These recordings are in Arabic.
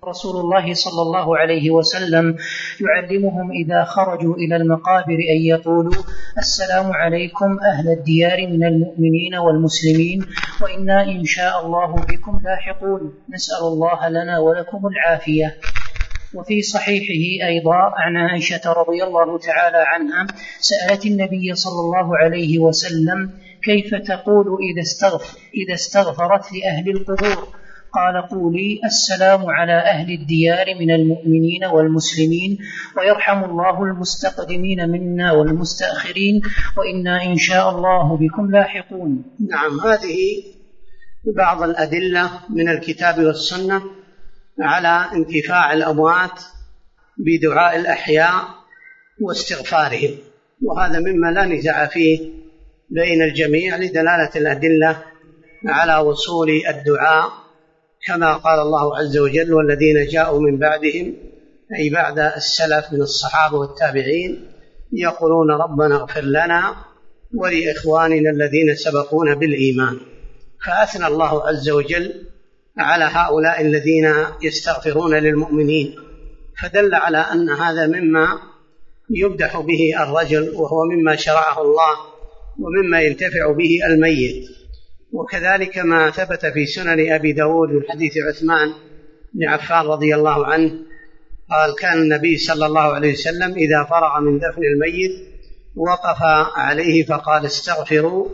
رسول الله صلى الله عليه وسلم يعلمهم إذا خرجوا إلى المقابر أن يقولوا: السلام عليكم أهل الديار من المؤمنين والمسلمين وإنا إن شاء الله بكم لاحقون، نسأل الله لنا ولكم العافية. وفي صحيحه أيضا عن عائشة رضي الله تعالى عنها سألت النبي صلى الله عليه وسلم: كيف تقول إذا استغفرت لأهل القبور؟ قال: قولي: السلام على أهل الديار من المؤمنين والمسلمين ويرحم الله المستقدمين منا والمستأخرين وإنا إن شاء الله بكم لاحقون. نعم، هذه بعض الأدلة من الكتاب والسنة على انتفاع الأموات بدعاء الأحياء واستغفارهم، وهذا مما لا نزاع فيه بين الجميع لدلالة الأدلة على وصول الدعاء، كما قال الله عز وجل: والذين جاءوا من بعدهم، أي بعد السلف من الصحابة والتابعين، يقولون ربنا اغفر لنا ولإخواننا الذين سبقونا بالإيمان. فأثنى الله عز وجل على هؤلاء الذين يستغفرون للمؤمنين، فدل على أن هذا مما يمدح به الرجل، وهو مما شرعه الله ومما ينتفع به الميت. وكذلك ما ثبت في سنن أبي داود من حديث عثمان بن عفان رضي الله عنه قال: كان النبي صلى الله عليه وسلم إذا فرغ من دفن الميت وقف عليه فقال: استغفروا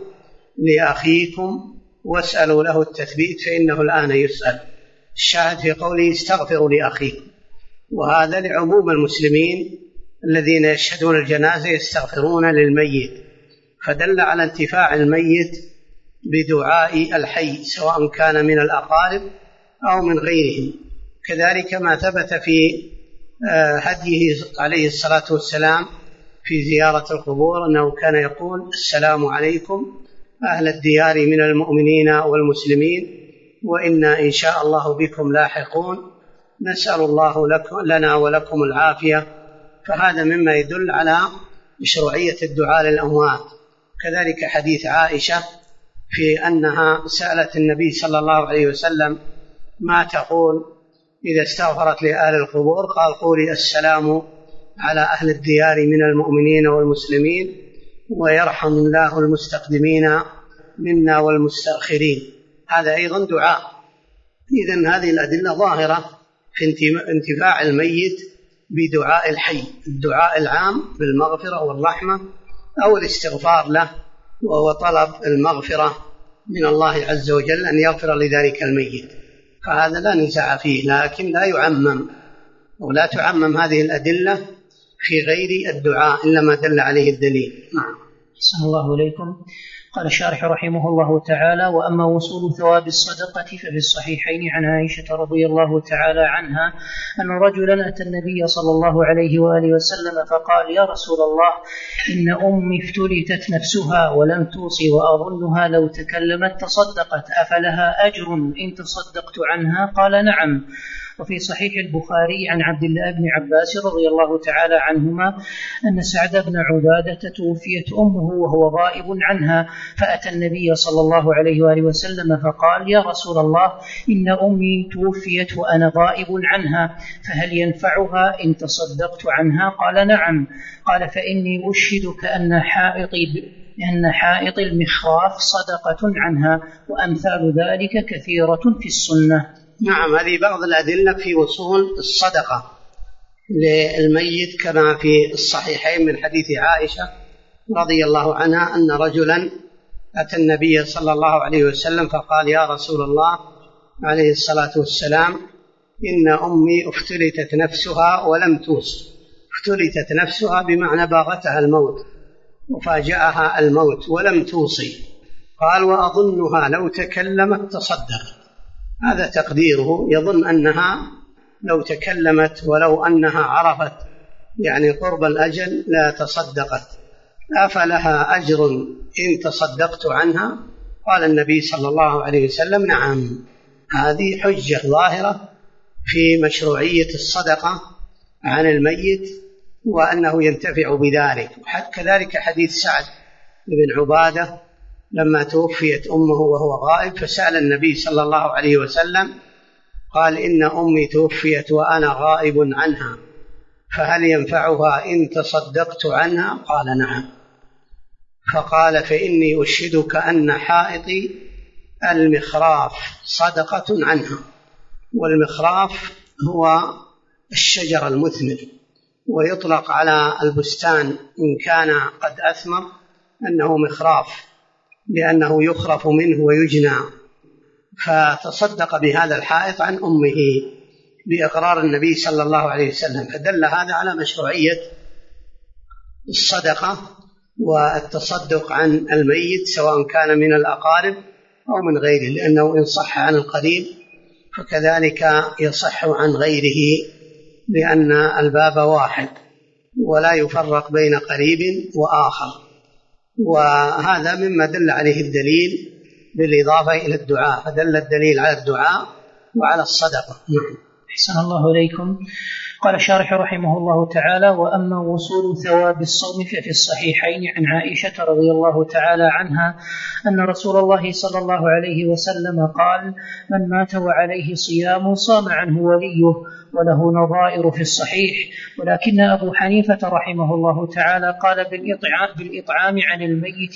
لأخيكم واسألوا له التثبيت فإنه الآن يسأل. الشاهد في قوله: استغفروا لأخيكم، وهذا لعموم المسلمين الذين يشهدون الجنازة يستغفرون للميت، فدل على انتفاع الميت بدعاء الحي سواء كان من الأقارب أو من غيرهم. كذلك ما ثبت في هديه عليه الصلاة والسلام في زيارة القبور أنه كان يقول: السلام عليكم أهل الديار من المؤمنين والمسلمين وإنا إن شاء الله بكم لاحقون، نسأل الله لنا ولكم العافية. فهذا مما يدل على مشروعية الدعاء للأموات. كذلك حديث عائشة في أنها سألت النبي صلى الله عليه وسلم: ما تقول إذا استغفرت لأهل القبور؟ قال: قولي: السلام على أهل الديار من المؤمنين والمسلمين ويرحم الله المستقدمين منا والمستأخرين. هذا أيضا دعاء. إذن هذه الأدلة ظاهرة في انتفاع الميت بدعاء الحي، الدعاء العام بالمغفرة والرحمة أو الاستغفار له، وهو طلب المغفرة من الله عز وجل أن يغفر لذلك الميت. فهذا لا نزاع فيه، لكن لا يعمم أو لا تعمم هذه الأدلة في غير الدعاء إلا ما دل عليه الدليل. نعم. أحسن الله إليكم. قال الشارح رحمه الله تعالى: وأما وصول ثواب الصدقة ففي الصحيحين عن عائشة رضي الله تعالى عنها أن رجلا أتى النبي صلى الله عليه وآله وسلم فقال: يا رسول الله، إن أمي افتلتت نفسها ولم توصي وأظنها لو تكلمت تصدقت، أفلها أجر إن تصدقت عنها؟ قال: نعم. وفي صحيح البخاري عن عبد الله بن عباس رضي الله تعالى عنهما أن سعد بن عبادة توفيت أمه وهو غائب عنها، فأتى النبي صلى الله عليه وآله وسلم فقال: يا رسول الله، إن أمي توفيت وأنا غائب عنها، فهل ينفعها إن تصدقت عنها؟ قال: نعم. قال: فإني أشهدك أن حائط المخراف صدقة عنها، وأمثال ذلك كثيرة في السنة. نعم، هذه بعض الأدلة في وصول الصدقة للميت كما في الصحيحين من حديث عائشة رضي الله عنها أن رجلا أتى النبي صلى الله عليه وسلم فقال: يا رسول الله عليه الصلاة والسلام، إن أمي افتلتت نفسها ولم توص. افتلتت نفسها بمعنى باغتها الموت وفاجأها الموت ولم توصي. قال: وأظنها لو تكلمت تصدق. هذا تقديره، يظن أنها لو تكلمت ولو أنها عرفت يعني قرب الأجل لا تصدقت، أفلها أجر إن تصدقت عنها؟ قال النبي صلى الله عليه وسلم: نعم. هذه حجة ظاهرة في مشروعية الصدقة عن الميت وأنه ينتفع بذلك. كذلك حديث سعد بن عبادة لما توفيت أمه وهو غائب فسأل النبي صلى الله عليه وسلم قال: إن أمي توفيت وأنا غائب عنها، فهل ينفعها إن تصدقت عنها؟ قال: نعم. فقال: فإني أشهدك أن حائطي المخراف صدقة عنها. والمخراف هو الشجر المثمر، ويطلق على البستان إن كان قد أثمر أنه مخراف، لأنه يخرف منه ويجنى. فتصدق بهذا الحائط عن أمه بإقرار النبي صلى الله عليه وسلم، فدل هذا على مشروعية الصدقة والتصدق عن الميت، سواء كان من الأقارب أو من غيره، لأنه إن صح عن القريب فكذلك يصح عن غيره، لأن الباب واحد ولا يفرق بين قريب وآخر. وهذا مما دل عليه الدليل بالإضافة إلى الدعاء، فدل الدليل على الدعاء وعلى الصدقة. أحسن الله إليكم. قال الشارح رحمه الله تعالى: وأما وصول ثواب الصوم ففي الصحيحين عن عائشة رضي الله تعالى عنها أن رسول الله صلى الله عليه وسلم قال: من مات وعليه صيام صام عنه وليه، وله نظائر في الصحيح. ولكن أبو حنيفة رحمه الله تعالى قال بالإطعام عن الميت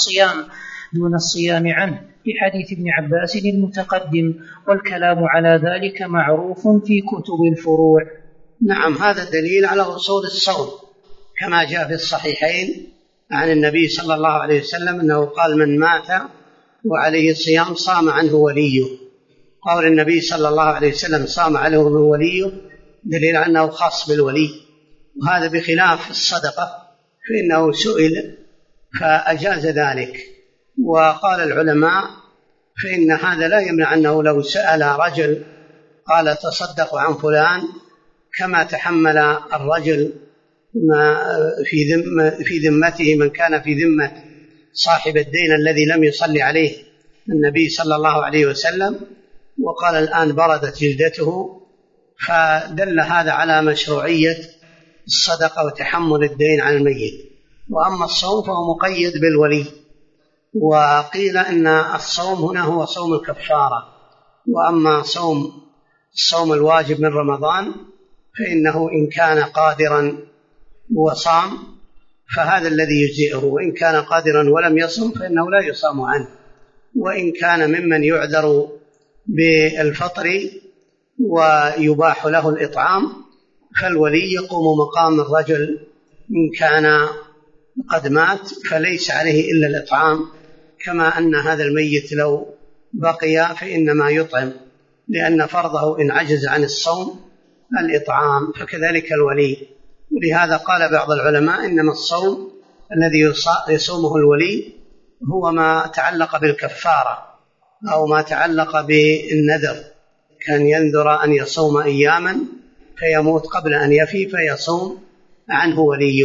دون الصيام عنه، في حديث ابن عباس المتقدم، والكلام على ذلك معروف في كتب الفروع. نعم، هذا دليل على أصول الصوم، كما جاء في الصحيحين عن النبي صلى الله عليه وسلم أنه قال: من مات وعليه صيام صام عنه وليه. قول النبي صلى الله عليه وسلم صام عنه وليه دليل أنه خاص بالولي، وهذا بخلاف الصدقة، فإنه سئل فأجاز ذلك. وقال العلماء فإن هذا لا يمنع أنه لو سأل رجل قال: تصدق عن فلان، كما تحمل الرجل ما في ذمته من كان في ذمة صاحب الدين الذي لم يصلي عليه النبي صلى الله عليه وسلم، وقال: الآن بردت جلدته، فدل هذا على مشروعية الصدقة وتحمل الدين عن الميت. وأما الصوم فهو مقيد بالولي، وقيل إن الصوم هنا هو صوم الكفارة، وأما الصوم الواجب من رمضان فإنه إن كان قادرا وصام فهذا الذي يجزئه، وإن كان قادرا ولم يصم فإنه لا يصام عنه. وإن كان ممن يعذر بالفطر ويباح له الإطعام فالولي يقوم مقام الرجل إن كان قد مات، فليس عليه إلا الإطعام، كما أن هذا الميت لو بقي فإنما يطعم، لأن فرضه إن عجز عن الصوم الإطعام، فكذلك الولي. ولهذا قال بعض العلماء إنما الصوم الذي يصومه الولي هو ما تعلق بالكفارة أو ما تعلق بالنذر، كان ينذر أن يصوم أياما فيموت قبل أن يفي فيصوم عنه وليه.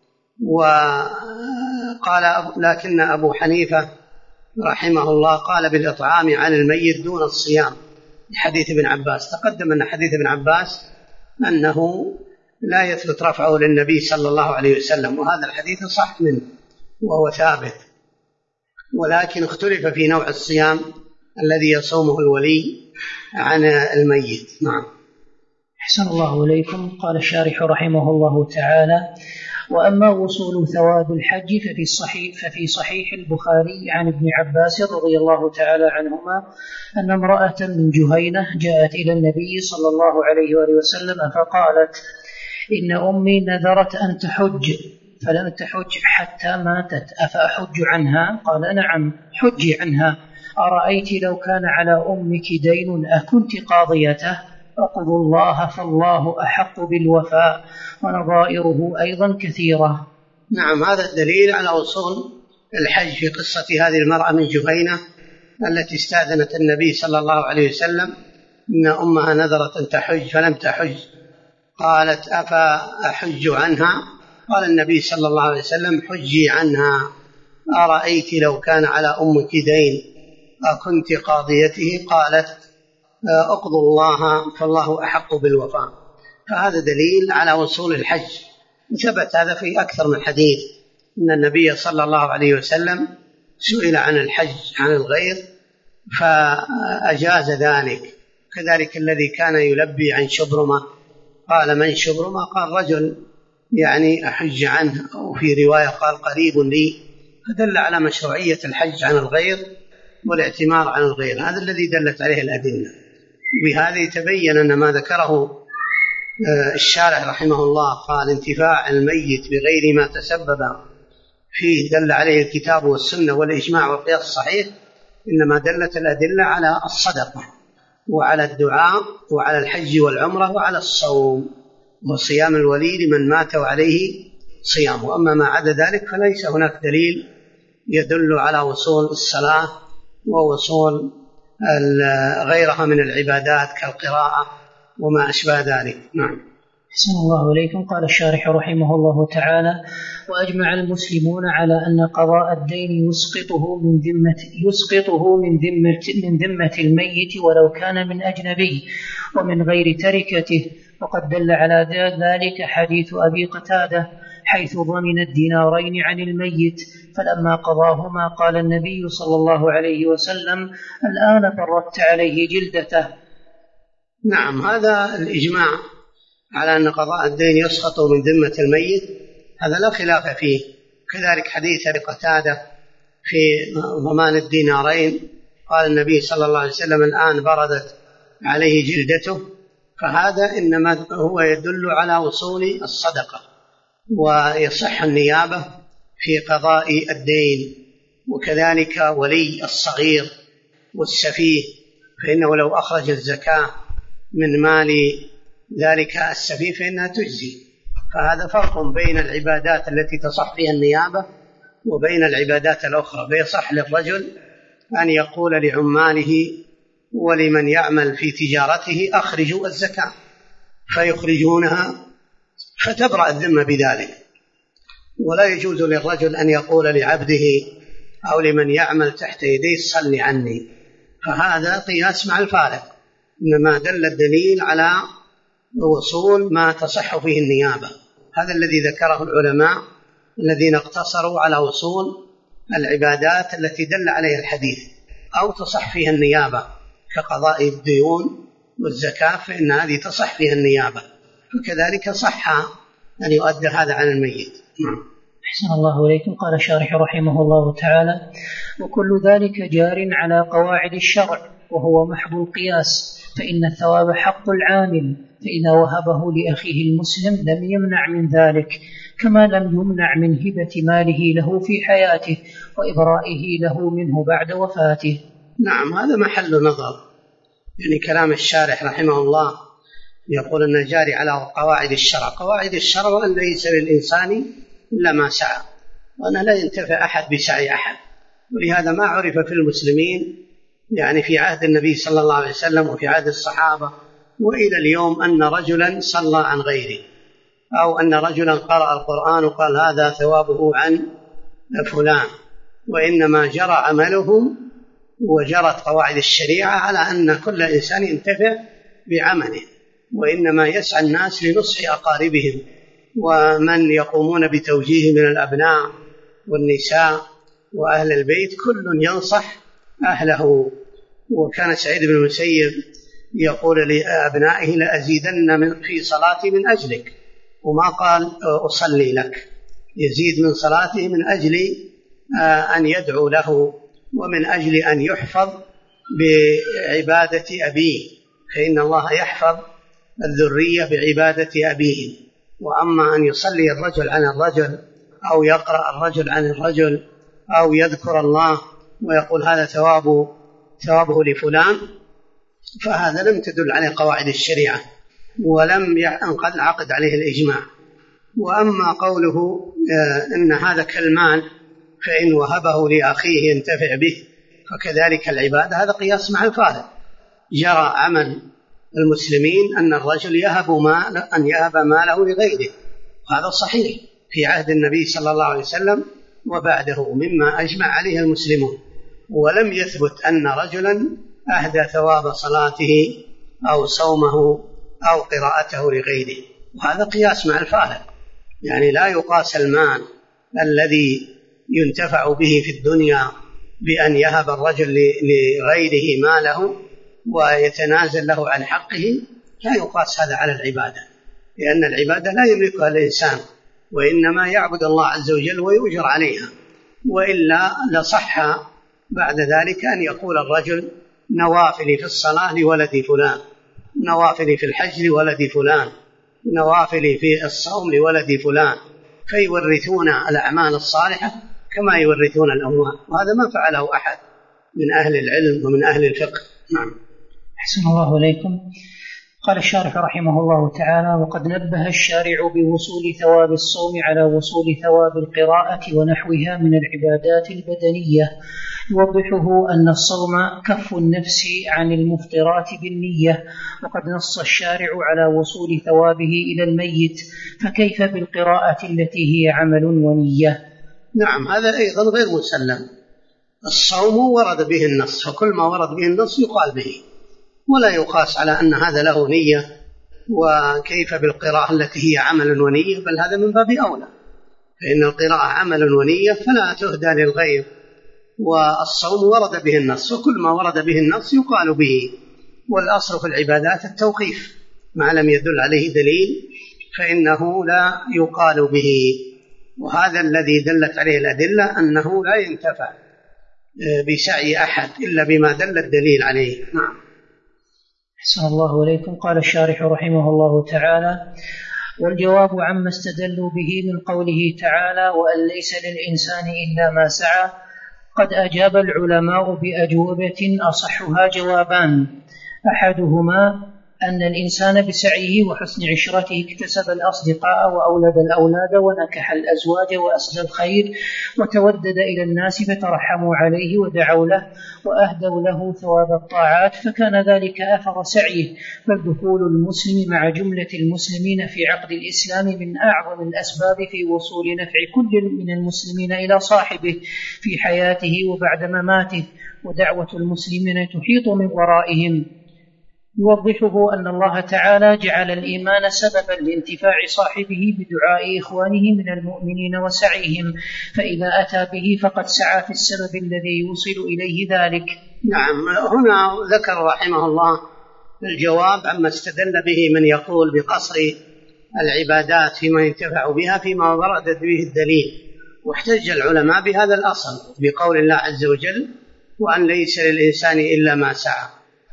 وقال لكن أبو حنيفة رحمه الله قال بالإطعام عن الميت دون الصيام، حديث ابن عباس. تقدم أن حديث ابن عباس أنه لا يثبت رفعه للنبي صلى الله عليه وسلم، وهذا الحديث صح منه وهو ثابت، ولكن اختلف في نوع الصيام الذي يصومه الولي عن الميت. نعم. أحسن الله إليكم. قال الشارح رحمه الله تعالى: وأما وصول ثواب الحج ففي صحيح البخاري عن ابن عباس رضي الله تعالى عنهما أن امرأة من جهينة جاءت إلى النبي صلى الله عليه وسلم فقالت: إن أمي نذرت أن تحج فلم تحج حتى ماتت، أفأحج عنها؟ قال: نعم، حجي عنها. أرأيت لو كان على أمك دين أكنت قاضيته؟ اقضوا الله فالله أحق بالوفاء، ونظائره أيضا كثيرة. نعم، هذا الدليل على وصول الحج في قصة هذه المرأة من جهينة التي استأذنت النبي صلى الله عليه وسلم إن أمها نذرت أن تحج فلم تحج، قالت: أفأحج عنها؟ قال النبي صلى الله عليه وسلم: حجي عنها. أرأيت لو كان على أمك دين أكنت قاضيته؟ قالت: اقضوا الله فالله أحق بالوفاء. فهذا دليل على وصول الحج، وثبت هذا في أكثر من حديث، إن النبي صلى الله عليه وسلم سئل عن الحج عن الغير فأجاز ذلك، كذلك الذي كان يلبي عن شبرمة قال من شبرمة؟ قال رجل يعني أحج عنه، أو في رواية قال قريب لي، فدل على مشروعية الحج عن الغير والاعتمار عن الغير. هذا الذي دلت عليه الأدلة. بهذا يتبين أن ما ذكره الشارح رحمه الله قال انتفاع الميت بغير ما تسبب فيه دل عليه الكتاب والسنة والإجماع والقياس الصحيح، إنما دلت الأدلة على الصدقة وعلى الدعاء وعلى الحج والعمرة وعلى الصوم وصيام الولي لمن مات وعليه صيامه. أما ما عدا ذلك فليس هناك دليل يدل على وصول الصلاة ووصول غيرها من العبادات كالقراءة وما أشبه ذلك. نعم. أحسن الله إليكم. قال الشارح رحمه الله تعالى: وأجمع المسلمون على أن قضاء الدين يسقطه من ذمة الميت ولو كان من أجنبي ومن غير تركته، وقد دل على ذلك حديث أبي قتادة حيث ضمن الدينارين عن الميت، فلما قضاهما قال النبي صلى الله عليه وسلم: الآن بردت عليه جلدته. نعم، هذا الإجماع على أن قضاء الدين يسقط من ذمة الميت هذا لا خلاف فيه. كذلك حديث أبي قتادة في ضمان الدينارين قال النبي صلى الله عليه وسلم: الآن بردت عليه جلدته، فهذا إنما هو يدل على وصول الصدقة، ويصح النيابة في قضاء الدين. وكذلك ولي الصغير والسفيه، فإنه لو أخرج الزكاة من مال ذلك السفيه فإنها تجزي. فهذا فرق بين العبادات التي تصح فيها النيابة وبين العبادات الأخرى. فيصح للرجل أن يقول لعماله ولمن يعمل في تجارته: أخرجوا الزكاة، فيخرجونها فتبرأ الذمة بذلك. ولا يجوز للرجل أن يقول لعبده أو لمن يعمل تحت يديه: صل عني. فهذا قياس مع الفارق، إنما دل الدليل على وصول ما تصح فيه النيابة. هذا الذي ذكره العلماء الذين اقتصروا على وصول العبادات التي دل عليها الحديث أو تصح فيها النيابة كقضاء الديون والزكاة، فإن هذه تصح فيها النيابة، فكذلك صح أن يؤدى هذا عن الميت. أحسن الله إليكم. قال شارح رحمه الله تعالى: وكل ذلك جار على قواعد الشرع وهو محض القياس، فإن الثواب حق العامل، فإذا وهبه لأخيه المسلم لم يمنع من ذلك، كما لم يمنع من هبة ماله له في حياته وإبرائه له منه بعد وفاته. نعم، هذا محل نظر. يعني كلام الشارح رحمه الله يقول أنه جاري على قواعد الشرع. قواعد الشرع أن ليس للإنسان إلا ما سعى، وأن لا ينتفع أحد بسعي أحد. ولهذا ما عرف في المسلمين يعني في عهد النبي صلى الله عليه وسلم وفي عهد الصحابة وإلى اليوم أن رجلا صلى عن غيره، أو أن رجلا قرأ القرآن وقال هذا ثوابه عن فلان، وإنما جرى عملهم وجرت قواعد الشريعة على أن كل إنسان ينتفع بعمله، وإنما يسعى الناس لنصح أقاربهم ومن يقومون بتوجيه من الأبناء والنساء وأهل البيت، كل ينصح أهله. وكان سعيد بن المسيب يقول لأبنائه: لأزيدن في صلاتي من أجلك، وما قال أصلي لك، يزيد من صلاته من أجل أن يدعو له ومن أجل أن يحفظ بعبادة أبيه، فإن الله يحفظ الذرية بعبادة أبيه. وأما أن يصلي الرجل عن الرجل أو يقرأ الرجل عن الرجل أو يذكر الله ويقول هذا ثوابه لفلان، فهذا لم تدل عليه قواعد الشريعة ولم ينعقد عليه الإجماع. وأما قوله إن هذا كالمال فإن وهبه لأخيه ينتفع به فكذلك العبادة، هذا قياس مع الفارق. جرى عمل المسلمين أن الرجل يهب ماله لغيره، وهذا صحيح في عهد النبي صلى الله عليه وسلم وبعده مما أجمع عليه المسلمون. ولم يثبت أن رجلا أهدى ثواب صلاته أو صومه أو قراءته لغيره، وهذا قياس مع الفارق. يعني لا يقاس المال الذي ينتفع به في الدنيا بأن يهب الرجل لغيره ماله ويتنازل له عن حقه لا يقاس هذا على العبادة، لأن العبادة لا يملكها الإنسان، وإنما يعبد الله عز وجل ويؤجر عليها، وإلا لصح بعد ذلك أن يقول الرجل نوافلي في الصلاة لولد فلان، نوافلي في الحج لولد فلان، نوافلي في الصوم لولد فلان، فيورثون الأعمال الصالحة كما يورثون الأموال، وهذا ما فعله أحد من أهل العلم ومن أهل الفقه. نعم. أحسن الله إليكم. قال الشارح رحمه الله تعالى: وقد نبه الشارع بوصول ثواب الصوم على وصول ثواب القراءة ونحوها من العبادات البدنية، يوضحه أن الصوم كف النفس عن المفطرات بالنية، وقد نص الشارع على وصول ثوابه إلى الميت، فكيف بالقراءة التي هي عمل ونية؟ نعم، هذا أيضا غير مسلم. الصوم ورد به النص، فكل ما ورد به النص يقال به، ولا يقاس على أن هذا له نية. وكيف بالقراءة التي هي عمل ونية؟ بل هذا من باب أولى، فإن القراءة عمل ونية فلا تهدى للغير، والصوم ورد به النص، وكل ما ورد به النص يقال به. والأصل في العبادات التوقيف، ما لم يدل عليه دليل فإنه لا يقال به، وهذا الذي دلت عليه الأدلة أنه لا ينتفع بسعي أحد إلا بما دل الدليل عليه. نعم. أحسن الله إليكم. قال الشارح رحمه الله تعالى: والجواب عما استدلوا به من قوله تعالى: وأن ليس للإنسان إلا ما سعى، قد أجاب العلماء بأجوبة أصحها جوابان: أحدهما أن الإنسان بسعيه وحسن عشرته اكتسب الأصدقاء وأولد الأولاد ونكح الأزواج وأسدى الخير وتودد إلى الناس فترحموا عليه ودعوا له وأهدوا له ثواب الطاعات، فكان ذلك أثر سعيه. فالدخول المسلم مع جملة المسلمين في عقد الإسلام من أعظم الأسباب في وصول نفع كل من المسلمين إلى صاحبه في حياته وبعد مماته، ودعوة المسلمين تحيط من ورائهم. يوضحه أن الله تعالى جعل الإيمان سببا لانتفاع صاحبه بدعاء إخوانه من المؤمنين وسعيهم، فإذا أتى به فقد سعى في السبب الذي يوصل إليه ذلك. نعم، هنا ذكر رحمه الله الجواب عما استدل به من يقول بقصر العبادات فيما ينتفع بها فيما وردت به الدليل، واحتج العلماء بهذا الأصل بقول الله عز وجل: وأن ليس للإنسان إلا ما سعى.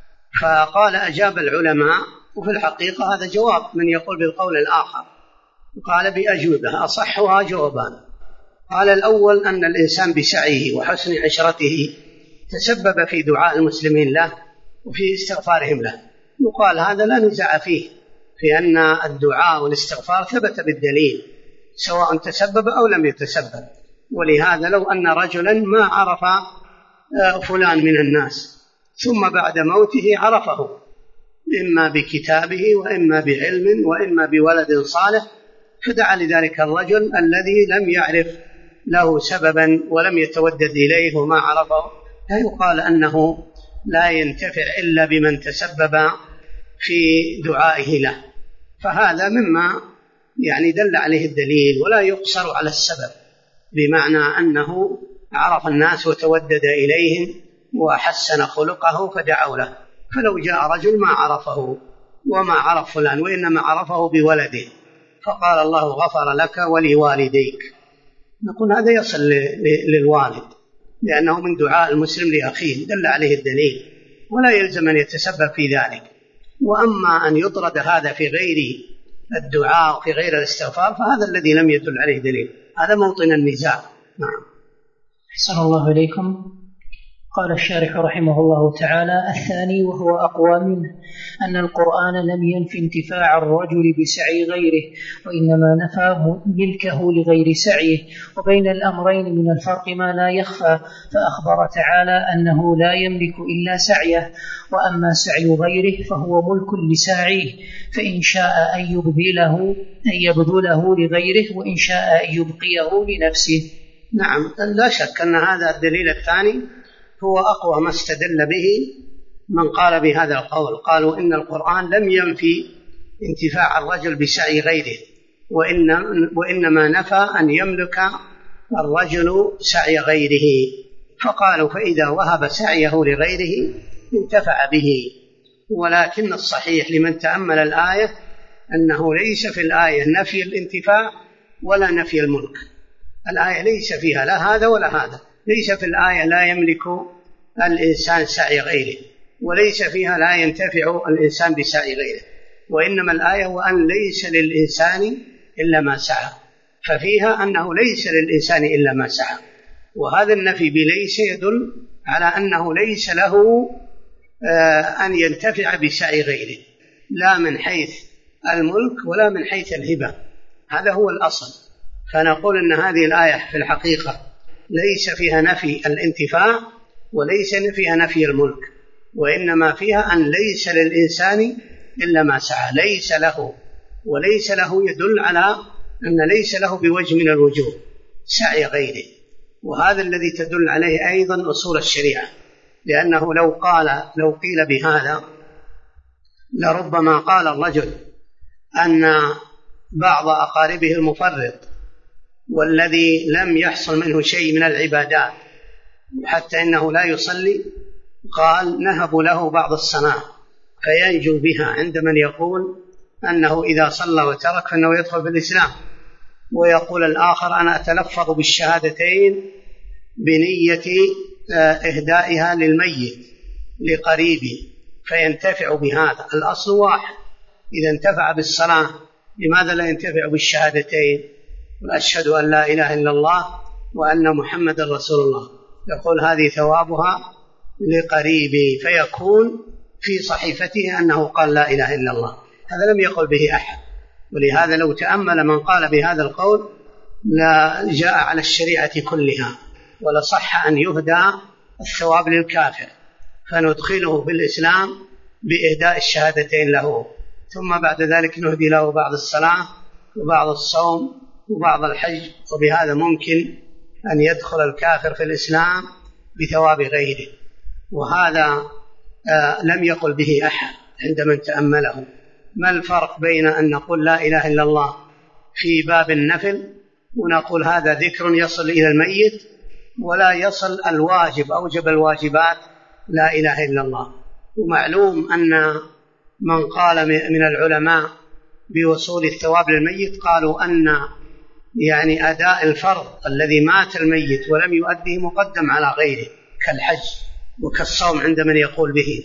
فقال أجاب العلماء، وفي الحقيقة هذا جواب من يقول بالقول الآخر، وقال بأجوبة أصحها جوابان. قال الأول أن الإنسان بسعيه وحسن عشرته تسبب في دعاء المسلمين له وفي استغفارهم له، يقال هذا لا نزاع فيه، في أن الدعاء والاستغفار ثبت بالدليل سواء تسبب أو لم يتسبب. ولهذا لو أن رجلا ما عرف فلان من الناس ثم بعد موته عرفه، إما بكتابه وإما بعلم وإما بولد صالح، فدعا لذلك الرجل الذي لم يعرف له سببا ولم يتودد إليه وما عرفه، لا يقال أنه لا ينتفع إلا بمن تسبب في دعائه له. فهذا مما دل عليه الدليل، ولا يقصر على السبب، بمعنى أنه عرف الناس وتودد إليهم وحسن خلقه فدعوا له. فلو جاء رجل ما عرفه وما عرف فلان وإنما عرفه بولده فقال الله غفر لك ولوالديك، نقول هذا يصل للوالد، لأنه من دعاء المسلم لأخيه دل عليه الدليل، ولا يلزم أن يتسبب في ذلك. وأما أن يطرد هذا في غير الدعاء وفي غير الاستغفار فهذا الذي لم يدل عليه دليل، هذا موطن النزاع. نعم. أحسن الله إليكم. قال الشارح رحمه الله تعالى: الثاني وهو أقوى منه أن القرآن لم ينفي انتفاع الرجل بسعي غيره، وإنما نفى ملكه لغير سعيه، وبين الأمرين من الفرق ما لا يخفى، فأخبر تعالى أنه لا يملك إلا سعيه، وأما سعي غيره فهو ملك لساعيه، فإن شاء أن يبذله لغيره، وإن شاء أن يبقيه لنفسه. نعم، لا شك أن هذا الدليل الثاني هو أقوى ما استدل به من قال بهذا القول. قالوا إن القرآن لم ينفي انتفاع الرجل بسعي غيره، وإنما نفى أن يملك الرجل سعي غيره، فقالوا فإذا وهب سعيه لغيره انتفع به، ولكن الصحيح لمن تأمل الآية أنه ليس في الآية نفي الانتفاع ولا نفي الملك. الآية ليس فيها لا هذا ولا هذا. ليس في الآية لا يملك الإنسان سعي غيره، وليس فيها لا ينتفع الإنسان بسعي غيره، وإنما الآية وأن ليس للإنسان إلا ما سعى، ففيها أنه ليس للإنسان إلا ما سعى. وهذا النفي بليس يدل على أنه ليس له أن ينتفع بسعي غيره، لا من حيث الملك ولا من حيث الهبة. هذا هو الأصل. فنقول أن هذه الآية في الحقيقة ليس فيها نفي الانتفاع وليس فيها نفي الملك، وإنما فيها أن ليس للإنسان إلا ما سعى. ليس له، وليس له يدل على أن ليس له بوجه من الوجوه سعي غيره، وهذا الذي تدل عليه أيضا أصول الشريعة. لأنه لو قيل بهذا لربما قال الرجل أن بعض أقاربه المفرط والذي لم يحصل منه شيء من العبادات حتى إنه لا يصلي، قال نهب له بعض الصلاة فينجو بها، عند من يقول أنه إذا صلى وترك فإنه يدخل في الإسلام. ويقول الآخر أنا أتلفظ بالشهادتين بنية إهدائها للميت لقريبي فينتفع بهذا. الأصل واحد، إذا انتفع بالصلاة لماذا لا ينتفع بالشهادتين؟ وأشهد أن لا إله إلا الله وأن محمد رسول الله، يقول هذه ثوابها لقريبي، فيكون في صحيفته أنه قال لا إله إلا الله. هذا لم يقل به أحد. ولهذا لو تأمل من قال بهذا القول لا جاء على الشريعة كلها، ولصح أن يهدى الثواب للكافر فندخله بالإسلام بإهداء الشهادتين له، ثم بعد ذلك نهدي له بعض الصلاة وبعض الصوم وبعض الحج، وبهذا ممكن أن يدخل الكافر في الإسلام بثواب غيره. وهذا لم يقل به أحد عند من تأمله. ما الفرق بين أن نقول لا إله إلا الله في باب النفل ونقول هذا ذكر يصل إلى الميت، ولا يصل الواجب أوجب الواجبات لا إله إلا الله؟ ومعلوم أن من قال من العلماء بوصول الثواب للميت قالوا أن يعني أداء الفرض الذي مات الميت ولم يؤديه مقدم على غيره كالحج وكالصوم عند من يقول به.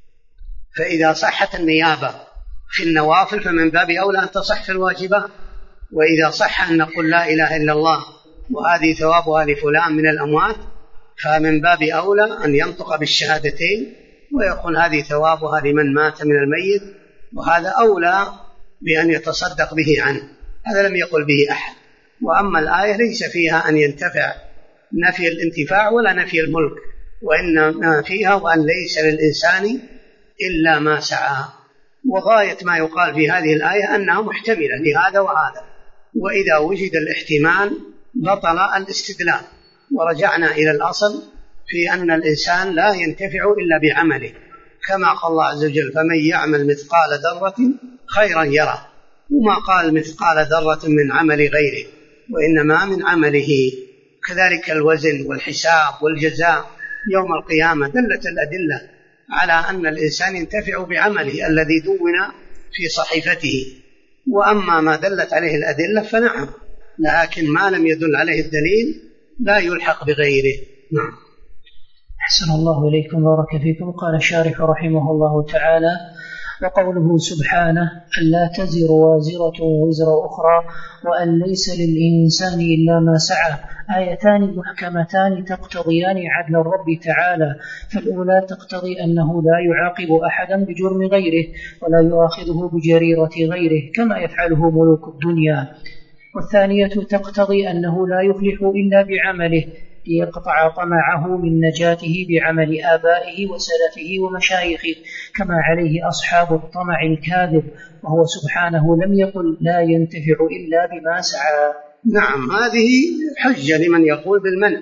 فإذا صحت النيابة في النوافل فمن باب أولى أن تصح في الواجبات. وإذا صح أن نقول لا إله إلا الله وهذه ثوابها لفلان من الأموات فمن باب أولى أن ينطق بالشهادتين ويقول هذه ثوابها لمن مات من الميت، وهذا أولى بأن يتصدق به عنه. هذا لم يقل به أحد. وأما الآية ليس فيها أن ينتفع نفي الانتفاع ولا نفي الملك، وإنما فيها وأن ليس للإنسان إلا ما سعى. وغاية ما يقال في هذه الآية أنها محتملة لهذا وهذا، وإذا وجد الاحتمال بطل الاستدلال. ورجعنا إلى الأصل في أن الإنسان لا ينتفع إلا بعمله، كما قال الله عز وجل فمن يعمل مثقال ذرة خيرا يره، وما قال مثقال ذرة من عمل غيره، وإنما من عمله. كذلك الوزن والحساب والجزاء يوم القيامة دلت الأدلة على أن الإنسان ينتفع بعمله الذي دون في صحيفته. وأما ما دلت عليه الأدلة فنعم، لكن ما لم يدل عليه الدليل لا يلحق بغيره. نعم. أحسن الله إليكم بارك فيكم. قال الشارح رحمه الله تعالى: وقوله سبحانه ألا تزر وازرة وزر أخرى وأن ليس للإنسان إلا ما سعى، آيتان محكمتان تقتضيان عدل الرب تعالى. فالأولى تقتضي أنه لا يعاقب أحدا بجرم غيره ولا يؤاخذه بجريرة غيره كما يفعله ملوك الدنيا، والثانية تقتضي أنه لا يفلح إلا بعمله ليقطع طمعه من نجاته بعمل آبائه وسلفه ومشايخه كما عليه أصحاب الطمع الكاذب، وهو سبحانه لم يقل لا ينتفع إلا بما سعى. نعم، هذه حجة لمن يقول بالمنع،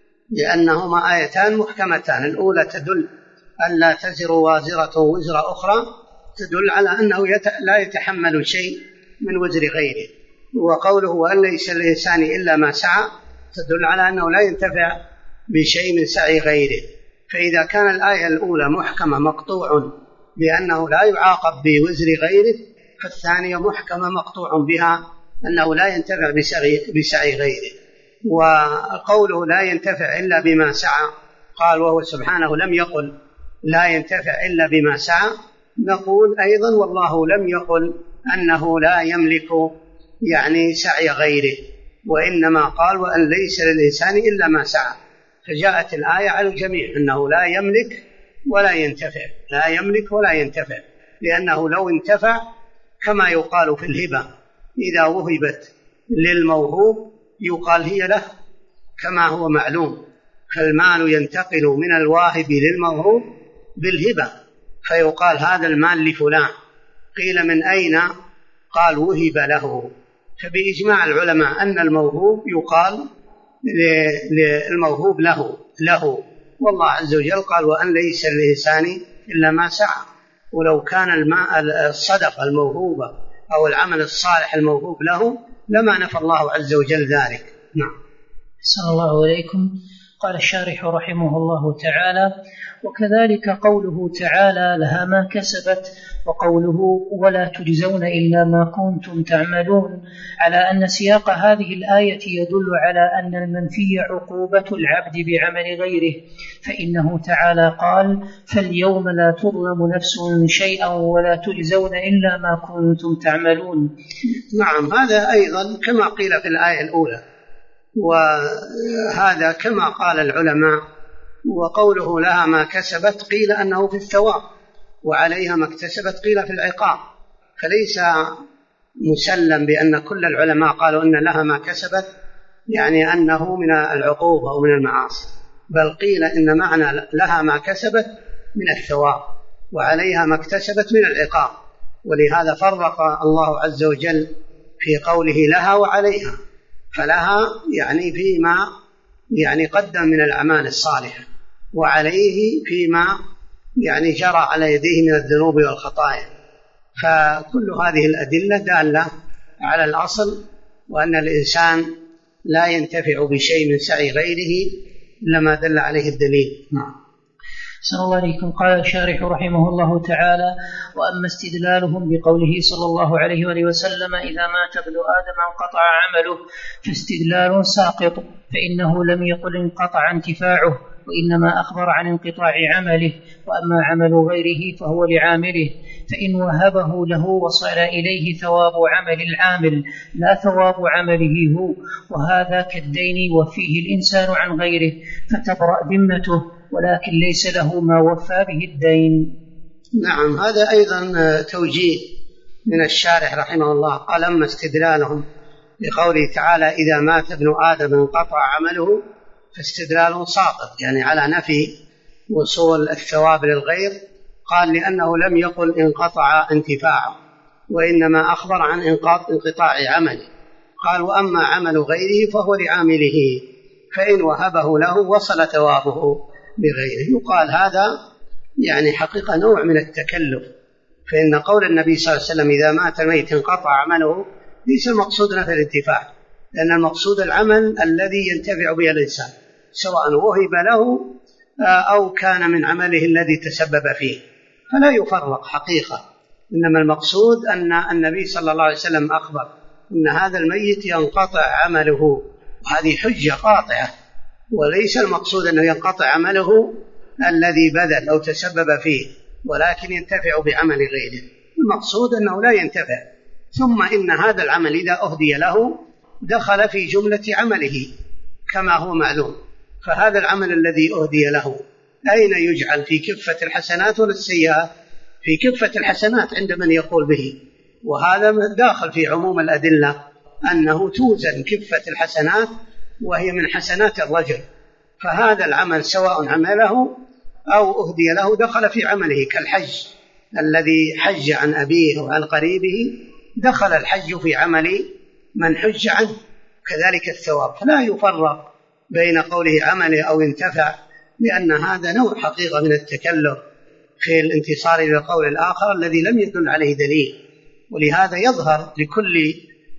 لأنهما آيتان محكمتان. الأولى تدل أن لا تزر وازرة وزر أخرى، تدل على أنه لا يتحمل شيء من وزر غيره. وقوله وأن ليس للإنسان إلا ما سعى تدل على أنه لا ينتفع بشيء من سعي غيره. فإذا كان الآية الأولى محكمة مقطوع بأنه لا يعاقب بوزر غيره، فالثانية محكمة مقطوع بها أنه لا ينتفع بسعي غيره. وقوله لا ينتفع إلا بما سعى، قال وهو سبحانه لم يقل لا ينتفع إلا بما سعى، نقول أيضا والله لم يقل أنه لا يملك يعني سعي غيره، وإنما قال وأن ليس للإنسان إلا ما سعى، فجاءت الآية على الجميع أنه لا يملك ولا ينتفع، لا يملك ولا ينتفع، لأنه لو انتفع كما يقال في الهبة إذا وهبت للموهوب يقال هي له كما هو معلوم، فالمال ينتقل من الواهب للموهوب بالهبة، فيقال هذا المال لفلان، قيل من أين؟ قال وهب له. فبإجماع العلماء أن الموهوب يقال للموهوب له، والله عز وجل قال وأن ليس للإنسان إلا ما سعى. ولو كان الصدقة الموهوبة أو العمل الصالح الموهوب له لما نفى الله عز وجل ذلك. نعم. أحسن الله إليكم. قال الشارح رحمه الله تعالى: وكذلك قوله تعالى لها ما كسبت، وقوله ولا تجزون إلا ما كنتم تعملون، على أن سياق هذه الآية يدل على أن المنفي عقوبة العبد بعمل غيره، فإنه تعالى قال فاليوم لا تظلم نفس شيئا ولا تجزون إلا ما كنتم تعملون. نعم، هذا أيضا كما قيل في الآية الأولى، وهذا كما قال العلماء. وقوله لها ما كسبت قيل أنه في الثواب، وعليها ما اكتسبت قيل في العقاب، فليس مسلم بأن كل العلماء قالوا أن لها ما كسبت يعني أنه من العقوبة أو من المعاصي، بل قيل إن معنى لها ما كسبت من الثواب وعليها ما اكتسبت من العقاب، ولهذا فرق الله عز وجل في قوله لها وعليها، فلها يعني فيما يعني قدم من الأعمال الصالحة، وعليه فيما يعني جرى على يديه من الذنوب والخطايا. فكل هذه الأدلة دالة على الأصل، وأن الإنسان لا ينتفع بشيء من سعي غيره إلا ما دل عليه الدليل. نعم. أحسن الله عليكم. قال الشارح رحمه الله تعالى: وأما استدلالهم بقوله صلى الله عليه وآله وسلم إذا مات ابن آدم انقطع عمله فاستدلال ساقط، فإنه لم يقل انقطع انتفاعه، وإنما أخبر عن انقطاع عمله، وأما عمل غيره فهو لعامله، فإن وهبه له وصل إليه ثواب عمل العامل لا ثواب عمله هو، وهذا كالدين يوفيه الإنسان عن غيره فتبرأ ذمته، ولكن ليس له ما وفى به الدين. نعم، هذا أيضا توجيه من الشارح رحمه الله. قال أما استدلالهم بقوله تعالى إذا مات ابن آدم انقطع عمله فاستدلال ساقط، يعني على نفي وصول الثواب للغير. قال لأنه لم يقل انقطع انتفاعه، وإنما أخبر عن انقطاع عمله. قال وأما عمل غيره فهو لعامله، فإن وهبه له وصل ثوابه بغيره. يقال هذا يعني حقيقة نوع من التكلف، فإن قول النبي صلى الله عليه وسلم إذا مات الميت انقطع عمله ليس المقصود نفي الانتفاع، لأن المقصود العمل الذي ينتفع به الإنسان سواء وهب له أو كان من عمله الذي تسبب فيه، فلا يفرق حقيقة. إنما المقصود أن النبي صلى الله عليه وسلم أخبر أن هذا الميت ينقطع عمله، وهذه حجة قاطعة، وليس المقصود أنه ينقطع عمله الذي بذل أو تسبب فيه، ولكن ينتفع بعمل غيره. المقصود أنه لا ينتفع. ثم إن هذا العمل إذا أهدي له دخل في جملة عمله كما هو معلوم، فهذا العمل الذي أهدي له أين يجعل؟ في كفة الحسنات ولا السيئات؟ في كفة الحسنات عند من يقول به، وهذا داخل في عموم الأدلة أنه توزن كفة الحسنات وهي من حسنات الرجل، فهذا العمل سواء عمله أو أهدي له دخل في عمله، كالحج الذي حج عن أبيه وعن قريبه دخل الحج في عمل من حج عنه، كذلك الثواب. فلا يفرق بين قوله عمله أو انتفع، لأن هذا نوع حقيقة من التكلف في الانتصار إلى القول الآخر الذي لم يدل عليه دليل. ولهذا يظهر لكل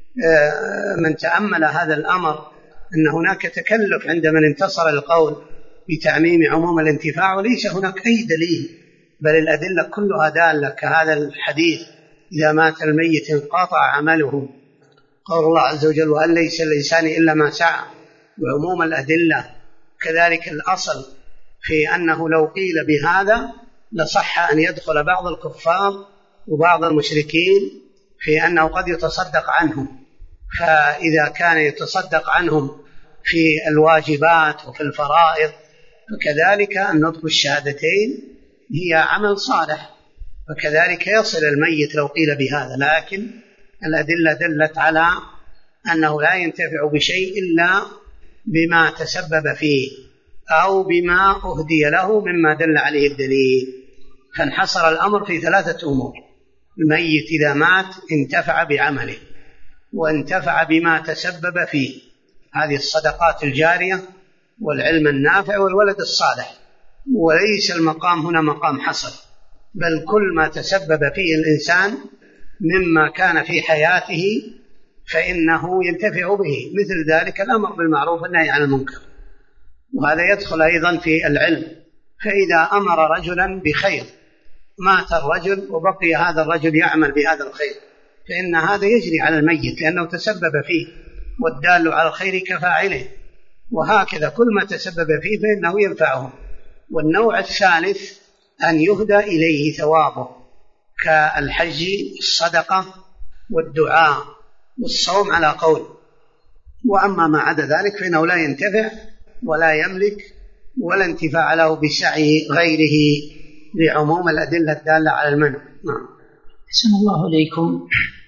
من تأمل هذا الأمر أن هناك تكلف عند من انتصر القول بتعميم عموم الانتفاع، وليس هناك أي دليل بل الأدلة كلها دالة كهذا الحديث: إذا مات الميت انقطع عمله. قول الله عز وجل: وأن ليس للإنسان إلا ما سعى. وعموم الأدلة كذلك الأصل في أنه لو قيل بهذا لصح أن يدخل بعض الكفار وبعض المشركين في أنه قد يتصدق عنهم، فإذا كان يتصدق عنهم في الواجبات وفي الفرائض فكذلك النطق بالشهادتين هي عمل صالح، فكذلك يصل الميت لو قيل بهذا. لكن الأدلة دلت على أنه لا ينتفع بشيء إلا بما تسبب فيه أو بما أهدي له مما دل عليه الدليل. فانحصر الأمر في 3 أمور: الميت إذا مات انتفع بعمله، وانتفع بما تسبب فيه، هذه الصدقات الجارية والعلم النافع والولد الصالح. وليس المقام هنا مقام حصر، بل كل ما تسبب فيه الإنسان مما كان في حياته فإنه ينتفع به، مثل ذلك الأمر بالمعروف والنهي عن المنكر، وهذا يدخل أيضا في العلم. فإذا أمر رجلا بخير مات الرجل وبقي هذا الرجل يعمل بهذا الخير فإن هذا يجري على الميت لأنه تسبب فيه، والدال على الخير كفاعله، وهكذا كل ما تسبب فيه فإنه ينفعه. والنوع الثالث أن يهدى إليه ثوابه كالحج، الصدقة، والدعاء، والصوم على قول. وأما ما عدا ذلك فإنه لا ينتفع ولا يملك ولا انتفاع له بسعي غيره لعموم الأدلة الدالة على المنع. نعم. أحسن الله إليكم.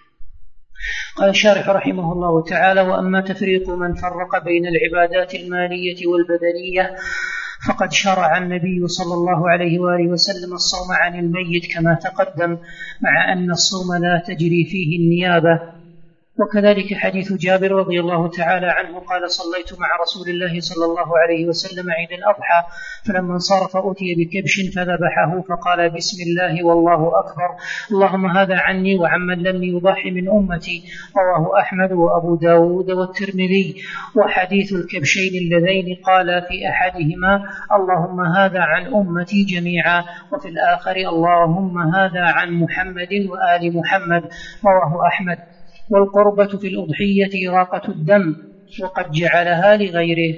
قال الشارح رحمه الله تعالى: وأما تفريق من فرق بين العبادات المالية والبدنية فقد شرع النبي صلى الله عليه وآله وسلم الصوم عن الميت كما تقدم، مع أن الصوم لا تجري فيه النيابة. وكذلك حديث جابر رضي الله تعالى عنه قال: صليت مع رسول الله صلى الله عليه وسلم عيد الأضحى، فلما انصرف أتي بكبش فذبحه فقال: بسم الله والله أكبر، اللهم هذا عني وعمن لم يضحي من أمتي. رواه أحمد وأبو داود والترمذي. وحديث الكبشين اللذين قال في أحدهما: اللهم هذا عن أمتي جميعا، وفي الآخر: اللهم هذا عن محمد وآل محمد. رواه أحمد. والقربة في الأضحية إراقة الدم، وقد جعلها لغيره.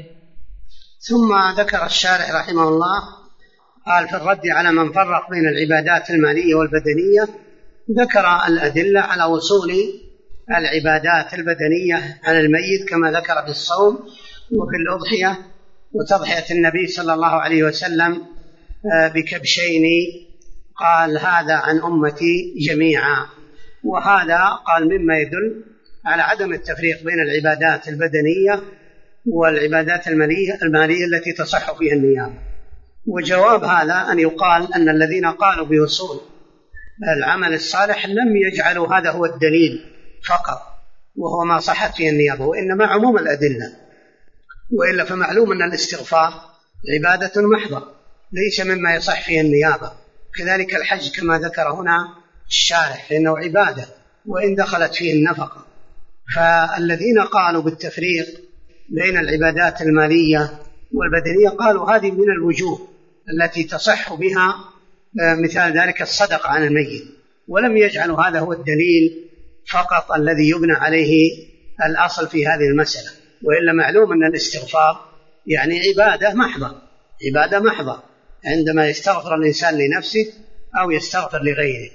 ثم ذكر الشارح رحمه الله قال في الرد على من فرق بين العبادات المالية والبدنية، ذكر الأدلة على وصول العبادات البدنية على الميت كما ذكر في الصوم وفي الأضحية وتضحية النبي صلى الله عليه وسلم بكبشين، قال هذا عن أمتي جميعا. وهذا قال مما يدل على عدم التفريق بين العبادات البدنية والعبادات المالية التي تصح فيها النيابة. وجواب هذا أن يقال أن الذين قالوا بوصول العمل الصالح لم يجعلوا هذا هو الدليل فقط وهو ما صحت فيه النيابة، وإنما عموم الأدلة. وإلا فمعلوم أن الاستغفار عبادة محضة ليس مما يصح فيه النيابة. كذلك الحج كما ذكر هنا الشارح فإنه عبادة وإن دخلت فيه النفقة. فالذين قالوا بالتفريق بين العبادات المالية والبدنية قالوا هذه من الوجوه التي تصح بها، مثال ذلك الصدقة عن الميت، ولم يجعلوا هذا هو الدليل فقط الذي يبنى عليه الأصل في هذه المسألة. وإلا معلوم أن الاستغفار يعني عبادة محضة عندما يستغفر الإنسان لنفسه أو يستغفر لغيره،